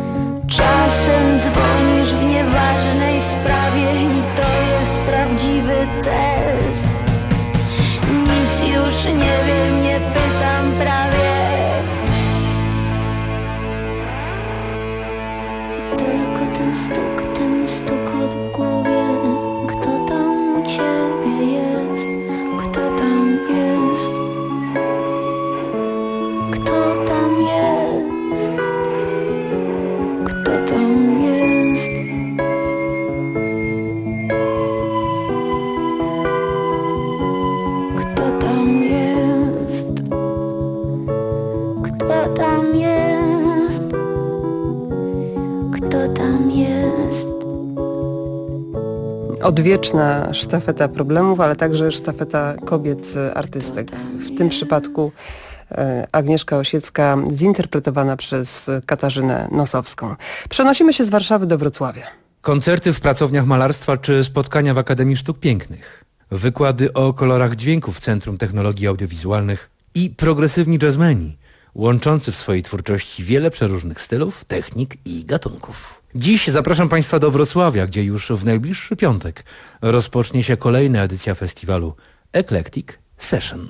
Czasem dzwonisz w nieważnej sprawie i to jest prawdziwy odwieczna sztafeta problemów, ale także sztafeta kobiet artystek. W tym przypadku Agnieszka Osiecka, zinterpretowana przez Katarzynę Nosowską. Przenosimy się z Warszawy do Wrocławia. Koncerty w pracowniach malarstwa czy spotkania w Akademii Sztuk Pięknych. Wykłady o kolorach dźwięku w Centrum Technologii Audiowizualnych i progresywni jazzmeni, łączący w swojej twórczości wiele przeróżnych stylów, technik i gatunków. Dziś zapraszam Państwa do Wrocławia, gdzie już w najbliższy piątek rozpocznie się kolejna edycja festiwalu Eclectic Session.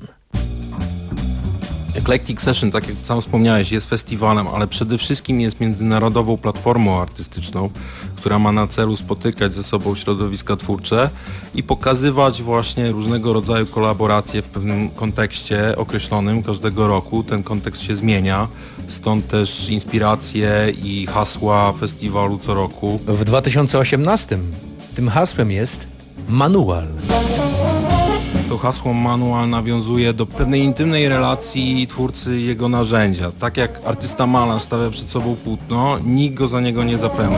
Eclectic Session, tak jak sam wspomniałeś, jest festiwalem, ale przede wszystkim jest międzynarodową platformą artystyczną, która ma na celu spotykać ze sobą środowiska twórcze i pokazywać właśnie różnego rodzaju kolaboracje w pewnym kontekście określonym każdego roku. Ten kontekst się zmienia, stąd też inspiracje i hasła festiwalu co roku. W 2018 tym hasłem jest manual. To hasło manual nawiązuje do pewnej intymnej relacji twórcy i jego narzędzia. Tak jak artysta malarz stawia przed sobą płótno, nikt go za niego nie zapełni.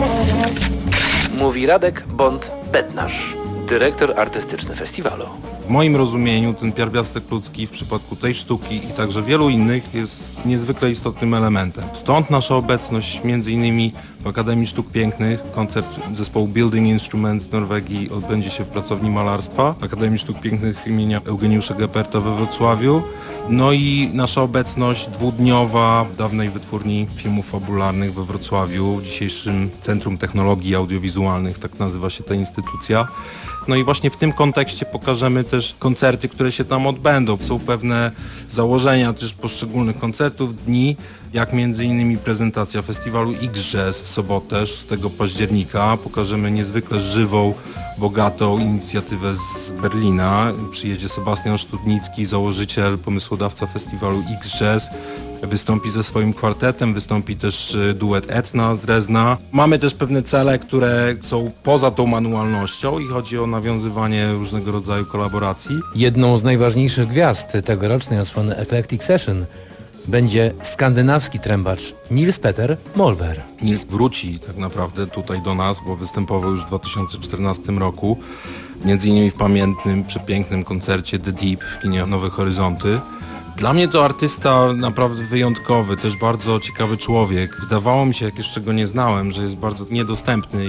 Mówi Radek Bąd-Bednarz, dyrektor artystyczny festiwalu. W moim rozumieniu ten pierwiastek ludzki w przypadku tej sztuki i także wielu innych jest niezwykle istotnym elementem. Stąd nasza obecność m.in. w Akademii Sztuk Pięknych. Koncert zespołu Building Instruments z Norwegii odbędzie się w Pracowni Malarstwa Akademii Sztuk Pięknych imienia Eugeniusza Geperta we Wrocławiu. No i nasza obecność dwudniowa w dawnej wytwórni filmów fabularnych we Wrocławiu, w dzisiejszym Centrum Technologii Audiowizualnych, tak nazywa się ta instytucja. No i właśnie w tym kontekście pokażemy też koncerty, które się tam odbędą. Są pewne założenia też poszczególnych koncertów, dni, jak między innymi prezentacja festiwalu X-Jazz w sobotę 6 października. Pokażemy niezwykle żywą, bogatą inicjatywę z Berlina. Przyjedzie Sebastian Studnicki, założyciel, pomysłodawca festiwalu X-Jazz. Wystąpi ze swoim kwartetem, wystąpi też duet Etna z Drezna. Mamy też pewne cele, które są poza tą manualnością i chodzi o nawiązywanie różnego rodzaju kolaboracji. Jedną z najważniejszych gwiazd tegorocznej odsłony Eclectic Session będzie skandynawski trębacz Nils Petter Molver. Nils wróci tak naprawdę tutaj do nas, bo występował już w 2014 roku, między innymi w pamiętnym, przepięknym koncercie The Deep w kinie Nowe Horyzonty. Dla mnie to artysta naprawdę wyjątkowy, też bardzo ciekawy człowiek. Wydawało mi się, jak jeszcze go nie znałem, że jest bardzo niedostępny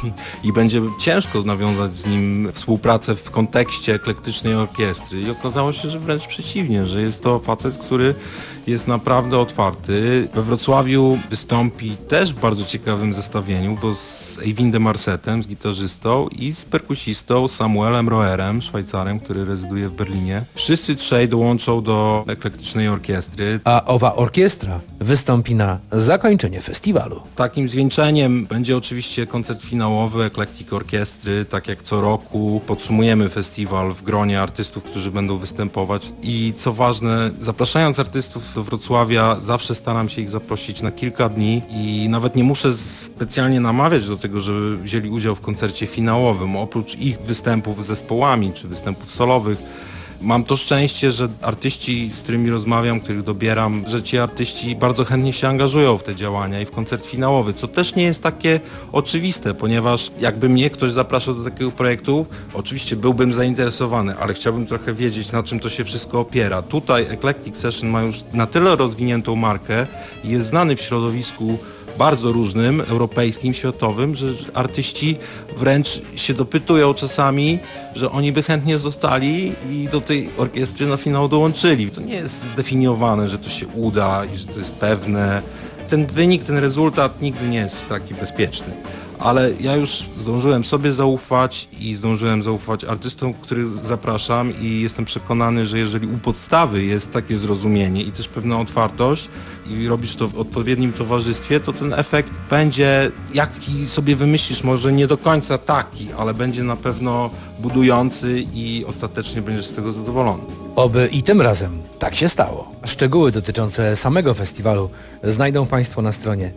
i będzie ciężko nawiązać z nim współpracę w kontekście eklektycznej orkiestry. I okazało się, że wręcz przeciwnie, że jest to facet, który jest naprawdę otwarty. We Wrocławiu wystąpi też w bardzo ciekawym zestawieniu, bo z Eivindem Arsetem, z gitarzystą i z perkusistą Samuelem Roerem, Szwajcarem, który rezyduje w Berlinie. Wszyscy trzej dołączą do eklektycznej orkiestry. A owa orkiestra wystąpi na zakończenie festiwalu. Takim zwieńczeniem będzie oczywiście koncert finałowy Eclectic Orkiestry. Tak jak co roku podsumujemy festiwal w gronie artystów, którzy będą występować. I co ważne, zapraszając artystów do Wrocławia, zawsze staram się ich zaprosić na kilka dni i nawet nie muszę specjalnie namawiać do tego, żeby wzięli udział w koncercie finałowym. Oprócz ich występów z zespołami czy występów solowych, mam to szczęście, że artyści, z którymi rozmawiam, których dobieram, że ci artyści bardzo chętnie się angażują w te działania i w koncert finałowy, co też nie jest takie oczywiste, ponieważ jakby mnie ktoś zapraszał do takiego projektu, oczywiście byłbym zainteresowany, ale chciałbym trochę wiedzieć, na czym to się wszystko opiera. Tutaj Eclectic Session ma już na tyle rozwiniętą markę i jest znany w środowisku bardzo różnym, europejskim, światowym, że artyści wręcz się dopytują czasami, że oni by chętnie zostali i do tej orkiestry na finał dołączyli. To nie jest zdefiniowane, że to się uda i że to jest pewne. Ten wynik, ten rezultat nigdy nie jest taki bezpieczny. Ale ja już zdążyłem sobie zaufać i zdążyłem zaufać artystom, których zapraszam i jestem przekonany, że jeżeli u podstawy jest takie zrozumienie i też pewna otwartość i robisz to w odpowiednim towarzystwie, to ten efekt będzie, jaki sobie wymyślisz, może nie do końca taki, ale będzie na pewno budujący i ostatecznie będziesz z tego zadowolony. Oby i tym razem tak się stało. Szczegóły dotyczące samego festiwalu znajdą Państwo na stronie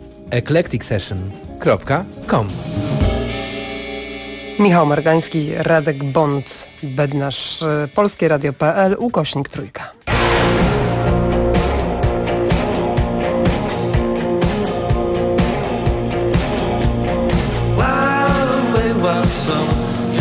eclecticsession.com. Michał Margański, Radek Bąd-Bednarz, polskieradio.pl, /3. Wild away, wild summer.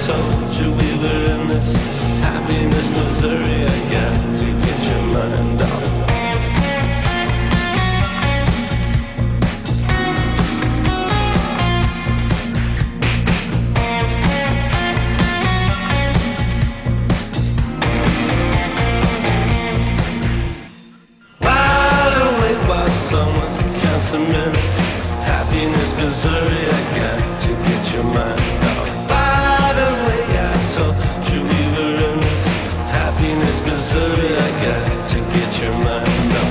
told you we were in this happiness Missouri. I got to get your mind off. Minutes. Happiness, Missouri, I got to get your mind off. By the way, I told you we were in this happiness, Missouri, I got to get your mind off.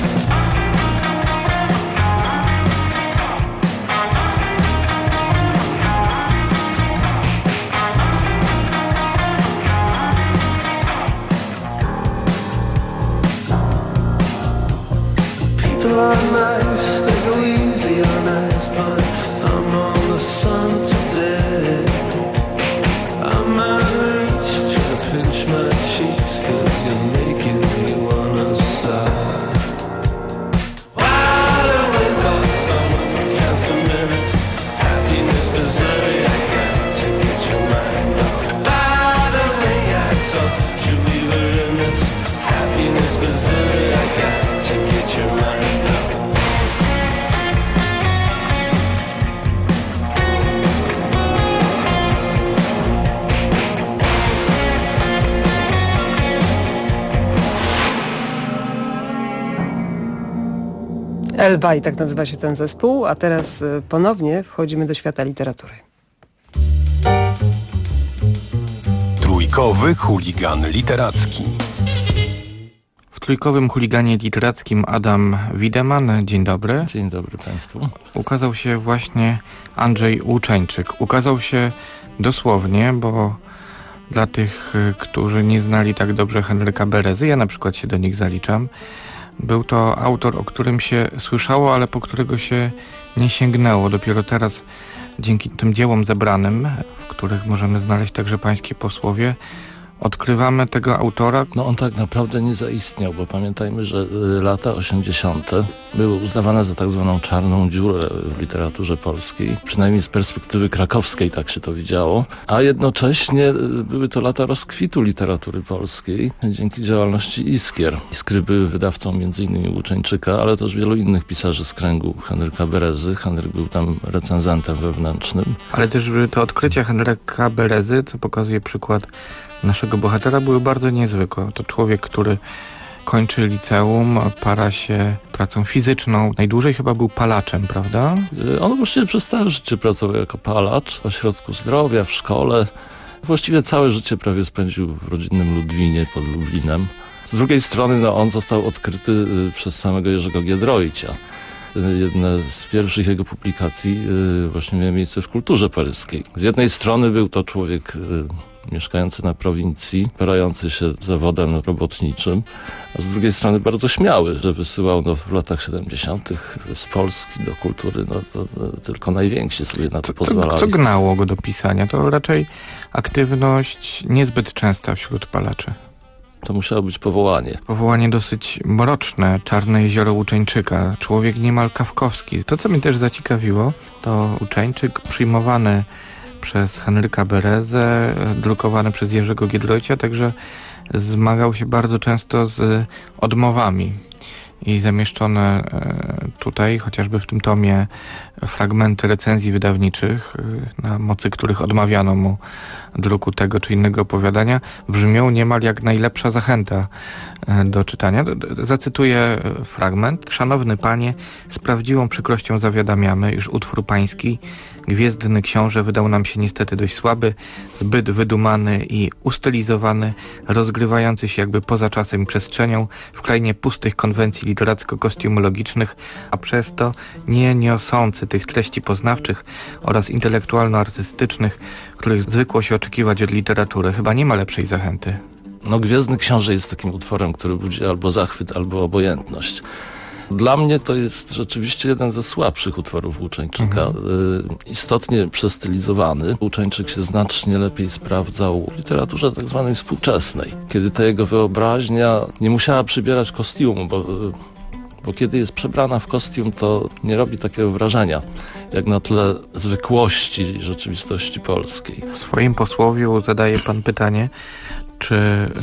People are nice, they go easy on us, but I'm on the sun today. I'm out of reach, trying to pinch my cheeks, 'cause you're making me wanna sigh. Wide awake by summer, count some minutes. Happiness, Missouri, I got to get your mind off. By the way, I told you we were in this happiness, Missouri, I got to get your mind off. Elbaj, tak nazywa się ten zespół, a teraz ponownie wchodzimy do świata literatury. Trójkowy chuligan literacki. W trójkowym chuliganie literackim Adam Wiedemann. Dzień dobry. Dzień dobry Państwu. Ukazał się właśnie Andrzej Łuczeńczyk. Ukazał się dosłownie, bo dla tych, którzy nie znali tak dobrze Henryka Berezy, ja na przykład się do nich zaliczam, był to autor, o którym się słyszało, ale po którego się nie sięgnęło. Dopiero teraz, dzięki tym dziełom zebranym, w których możemy znaleźć także pańskie posłowie, odkrywamy tego autora. No on tak naprawdę nie zaistniał, bo pamiętajmy, że lata 80. były uznawane za tak zwaną czarną dziurę w literaturze polskiej, przynajmniej z perspektywy krakowskiej tak się to widziało, a jednocześnie były to lata rozkwitu literatury polskiej dzięki działalności Iskier. Iskry były wydawcą m.in. Łuczeńczyka, ale też wielu innych pisarzy z kręgu Henryka Berezy. Henryk był tam recenzentem wewnętrznym. Ale też to odkrycia Henryka Berezy, co pokazuje przykład naszego bohatera, były bardzo niezwykłe. To człowiek, który kończy liceum, para się pracą fizyczną. Najdłużej chyba był palaczem, prawda? On właściwie przez całe życie pracował jako palacz w ośrodku zdrowia, w szkole. Właściwie całe życie prawie spędził w rodzinnym Ludwinie pod Lublinem. Z drugiej strony on został odkryty przez samego Jerzego Giedroycia. Jedna z pierwszych jego publikacji właśnie miała miejsce w Kulturze paryskiej. Z jednej strony był to człowiek mieszkający na prowincji, parający się zawodem robotniczym, a z drugiej strony bardzo śmiały, że wysyłał w latach 70. z Polski do kultury, to tylko najwięksi sobie na to pozwalali. Co gnało go do pisania? To raczej aktywność niezbyt częsta wśród palaczy. To musiało być powołanie. Powołanie dosyć mroczne, Czarne jezioro Łuczeńczyka, człowiek niemal kafkowski. To, co mnie też zaciekawiło, to Łuczeńczyk przyjmowany przez Henryka Berezę, drukowany przez Jerzego Giedroycia, także zmagał się bardzo często z odmowami. I zamieszczone tutaj, chociażby w tym tomie, fragmenty recenzji wydawniczych, na mocy których odmawiano mu druku tego czy innego opowiadania, brzmią niemal jak najlepsza zachęta do czytania. Zacytuję fragment. Szanowny panie, z prawdziwą przykrością zawiadamiamy, iż utwór pański, Gwiezdny Książę, wydał nam się niestety dość słaby, zbyt wydumany i ustylizowany, rozgrywający się jakby poza czasem i przestrzenią, w krainie pustych konwencji literacko-kostiumologicznych, a przez to nie niosący tych treści poznawczych oraz intelektualno-artystycznych, których zwykło się oczekiwać od literatury. Chyba nie ma lepszej zachęty. Gwiezdny Książę jest takim utworem, który budzi albo zachwyt, albo obojętność. Dla mnie to jest rzeczywiście jeden ze słabszych utworów Łuczeńczyka. Istotnie przestylizowany. Łuczeńczyk się znacznie lepiej sprawdzał w literaturze tak zwanej współczesnej, kiedy ta jego wyobraźnia nie musiała przybierać kostiumu, bo kiedy jest przebrana w kostium, to nie robi takiego wrażenia, jak na tle zwykłości rzeczywistości polskiej. W swoim posłowiu zadaje pan pytanie, czy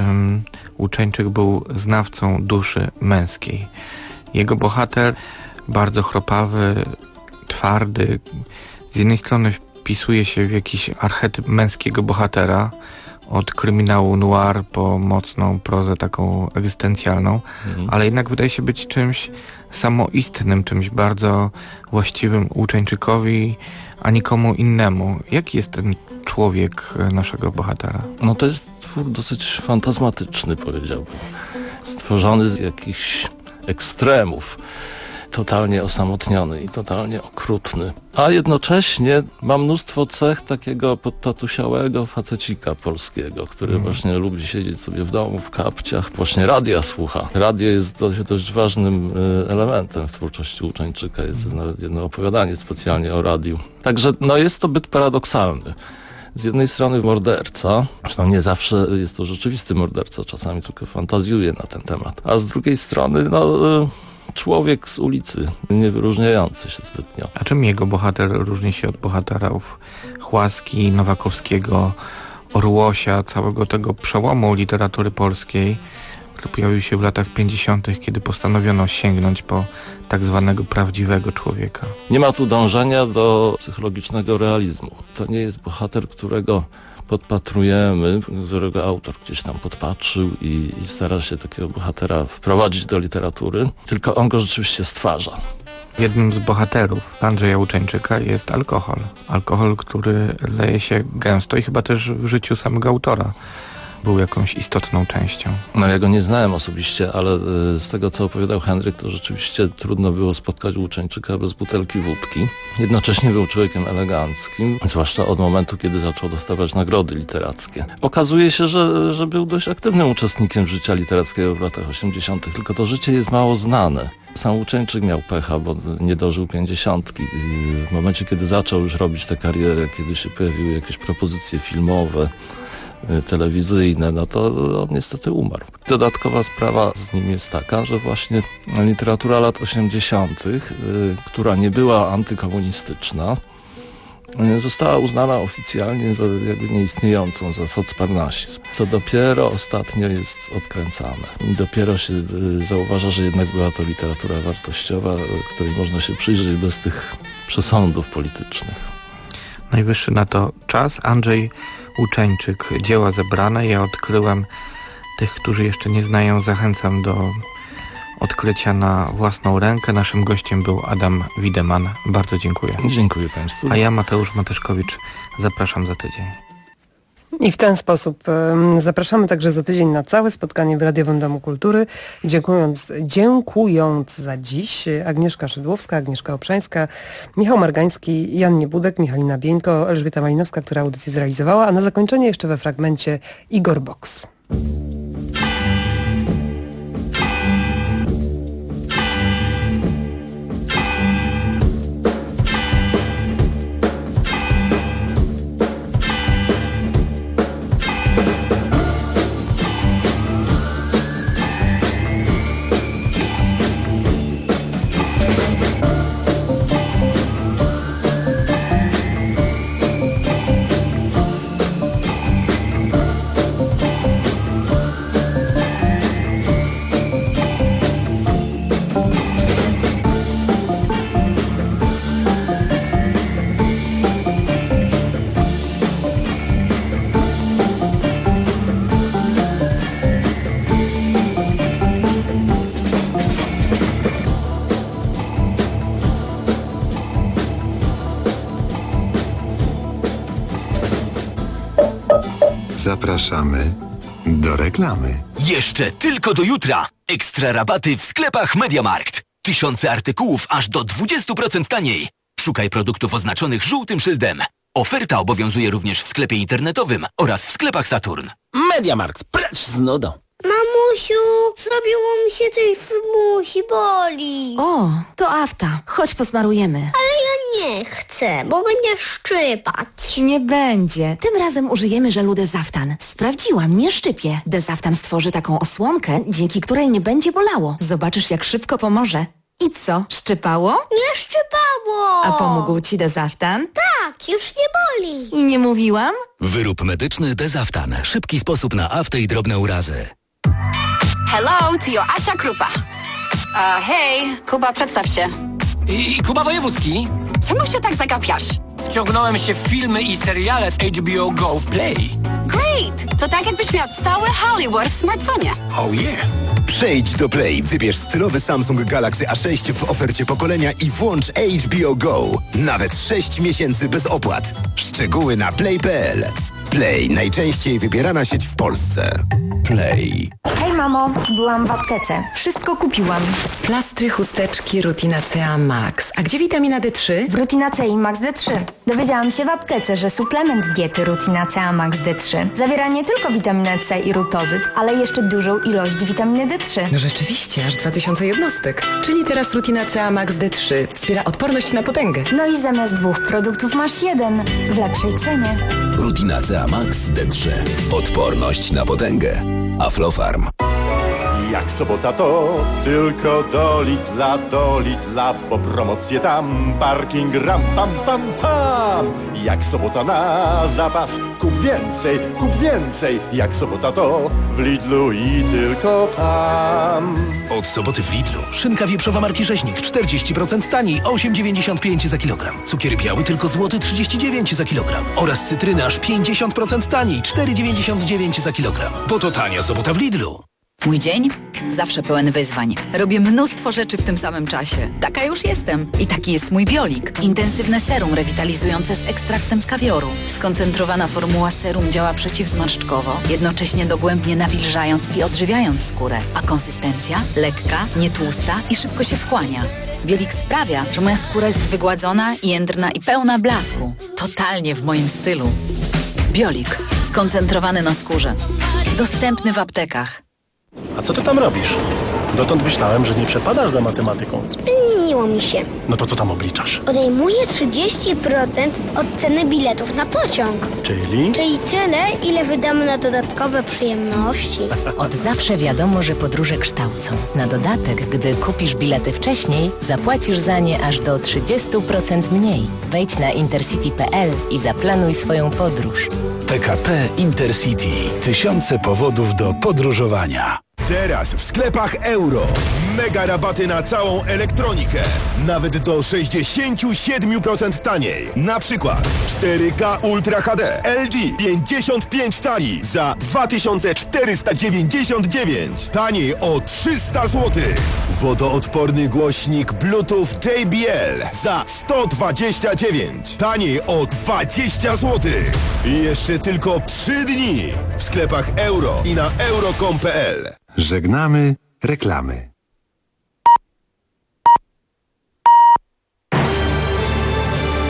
Łuczeńczyk był znawcą duszy męskiej. Jego bohater, bardzo chropawy, twardy, z jednej strony wpisuje się w jakiś archetyp męskiego bohatera, od kryminału noir po mocną prozę taką egzystencjalną, ale jednak wydaje się być czymś samoistnym, czymś bardzo właściwym Łuczeńczykowi, a nikomu innemu. Jaki jest ten człowiek naszego bohatera? No to jest twór dosyć fantazmatyczny, powiedziałbym. Stworzony z jakichś ekstremów. Totalnie osamotniony i totalnie okrutny. A jednocześnie ma mnóstwo cech takiego podtatusiałego facecika polskiego, który właśnie lubi siedzieć sobie w domu, w kapciach, właśnie radia słucha. Radio jest dość ważnym elementem w twórczości Łuczeńczyka. Jest nawet jedno opowiadanie specjalnie o radiu. Także jest to byt paradoksalny. Z jednej strony morderca, zresztą nie zawsze jest to rzeczywisty morderca, czasami tylko fantazjuje na ten temat. A z drugiej strony, człowiek z ulicy, nie wyróżniający się zbytnio. A czym jego bohater różni się od bohaterów Chłaski, Nowakowskiego, Orłosia, całego tego przełomu literatury polskiej, który pojawił się w latach 50., kiedy postanowiono sięgnąć po tak zwanego prawdziwego człowieka? Nie ma tu dążenia do psychologicznego realizmu. To nie jest bohater, którego podpatrujemy, którego autor gdzieś tam podpatrzył i stara się takiego bohatera wprowadzić do literatury, tylko on go rzeczywiście stwarza. Jednym z bohaterów Andrzeja Łuczeńczyka jest alkohol. Alkohol, który leje się gęsto i chyba też w życiu samego autora był jakąś istotną częścią. Ja go nie znałem osobiście, ale z tego, co opowiadał Henryk, to rzeczywiście trudno było spotkać Łuczeńczyka bez butelki wódki. Jednocześnie był człowiekiem eleganckim, zwłaszcza od momentu, kiedy zaczął dostawać nagrody literackie. Okazuje się, że był dość aktywnym uczestnikiem życia literackiego w latach 80., tylko to życie jest mało znane. Sam Łuczeńczyk miał pecha, bo nie dożył 50. W momencie, kiedy zaczął już robić tę karierę, kiedy się pojawiły jakieś propozycje filmowe, telewizyjne, to on niestety umarł. Dodatkowa sprawa z nim jest taka, że właśnie literatura lat 80., która nie była antykomunistyczna, została uznana oficjalnie za jakby nieistniejącą, za socparnasizm, co dopiero ostatnio jest odkręcane. I dopiero się zauważa, że jednak była to literatura wartościowa, której można się przyjrzeć bez tych przesądów politycznych. Najwyższy na to czas. Andrzej Łuczeńczyk, dzieła zebrane. Ja odkryłem tych, którzy jeszcze nie znają. Zachęcam do odkrycia na własną rękę. Naszym gościem był Adam Wiedemann. Bardzo dziękuję. Dziękuję Państwu. A ja, Mateusz Mateszkowicz, zapraszam za tydzień. I w ten sposób zapraszamy także za tydzień na całe spotkanie w Radiowym Domu Kultury. Dziękując za dziś Agnieszka Szydłowska, Agnieszka Obszańska, Michał Margański, Jan Niebudek, Michalina Bieńko, Elżbieta Malinowska, która audycję zrealizowała, a na zakończenie jeszcze we fragmencie Igor Box. Zapraszamy do reklamy. Jeszcze tylko do jutra. Ekstra rabaty w sklepach MediaMarkt. Tysiące artykułów aż do 20% taniej. Szukaj produktów oznaczonych żółtym szyldem. Oferta obowiązuje również w sklepie internetowym oraz w sklepach Saturn. MediaMarkt, precz z nudą. Mamusiu, zrobiło mi się coś w musi, boli. O, to afta. Chodź posmarujemy. Ale ja nie chcę, bo będzie szczypać. Nie będzie. Tym razem użyjemy żelu Dezaftan. Sprawdziłam, nie szczypie. Dezaftan stworzy taką osłonkę, dzięki której nie będzie bolało. Zobaczysz, jak szybko pomoże. I co, szczypało? Nie szczypało! A pomógł ci dezaftan? Tak, już nie boli. I nie mówiłam? Wyrób medyczny Dezaftan. Szybki sposób na afty i drobne urazy. Hello, to your Asia Krupa. Hej, Kuba, przedstaw się. I Kuba Wojewódzki. Czemu się tak zagapiasz? Wciągnąłem się w filmy i seriale w HBO Go w Play. Great! To tak jakbyś miał cały Hollywood w smartfonie. Oh yeah! Przejdź do Play, wybierz stylowy Samsung Galaxy A6 w ofercie pokolenia i włącz HBO Go. Nawet 6 miesięcy bez opłat. Szczegóły na play.pl. Play, najczęściej wybierana sieć w Polsce. Play. Hej mamo, byłam w aptece. Wszystko kupiłam. Plastry, chusteczki, Rutina CA Max. A gdzie witamina D3? W Rutina C i Max D3. Dowiedziałam się w aptece, że suplement diety Rutina CA Max D3 zawiera nie tylko witaminę C i rutozyt, ale jeszcze dużą ilość witaminy D3. No rzeczywiście, aż 2000 jednostek. Czyli teraz Rutina CA Max D3 wspiera odporność na potęgę. No i zamiast 2 produktów masz 1 w lepszej cenie. Rutina CA Max D3. Odporność na potęgę. Aflofarm. Jak sobota to tylko do Lidla, bo promocje tam, parking ram pam pam pam. Jak sobota na zapas, kup więcej, jak sobota to w Lidlu i tylko tam. Od soboty w Lidlu. Szynka wieprzowa marki Rzeźnik 40% taniej, 8,95 za kilogram. Cukier biały tylko złoty 39 za kilogram. Oraz cytryny aż 50% taniej, 4,99 za kilogram. Bo to tania sobota w Lidlu. Mój dzień? Zawsze pełen wyzwań. Robię mnóstwo rzeczy w tym samym czasie. Taka już jestem. I taki jest mój Biolik. Intensywne serum rewitalizujące z ekstraktem z kawioru. Skoncentrowana formuła serum działa przeciwzmarszczkowo, jednocześnie dogłębnie nawilżając i odżywiając skórę. A konsystencja? Lekka, nietłusta i szybko się wchłania. Biolik sprawia, że moja skóra jest wygładzona, jędrna i pełna blasku. Totalnie w moim stylu. Biolik. Skoncentrowany na skórze. Dostępny w aptekach. A co ty tam robisz? Dotąd myślałem, że nie przepadasz za matematyką. Zmieniło mi się. No to co tam obliczasz? Odejmuję 30% od ceny biletów na pociąg. Czyli? Czyli tyle, ile wydamy na dodatkowe przyjemności. Od zawsze wiadomo, że podróże kształcą. Na dodatek, gdy kupisz bilety wcześniej, zapłacisz za nie aż do 30% mniej. Wejdź na intercity.pl i zaplanuj swoją podróż. PKP Intercity. Tysiące powodów do podróżowania. Teraz w sklepach Euro. Mega rabaty na całą elektronikę. Nawet do 67% taniej. Na przykład 4K Ultra HD LG 55 cali za 2499. Taniej o 300 zł. Wodoodporny głośnik Bluetooth JBL za 129. Taniej o 20 zł. I jeszcze tylko 3 dni. W sklepach Euro i na euro.com.pl. Żegnamy reklamy.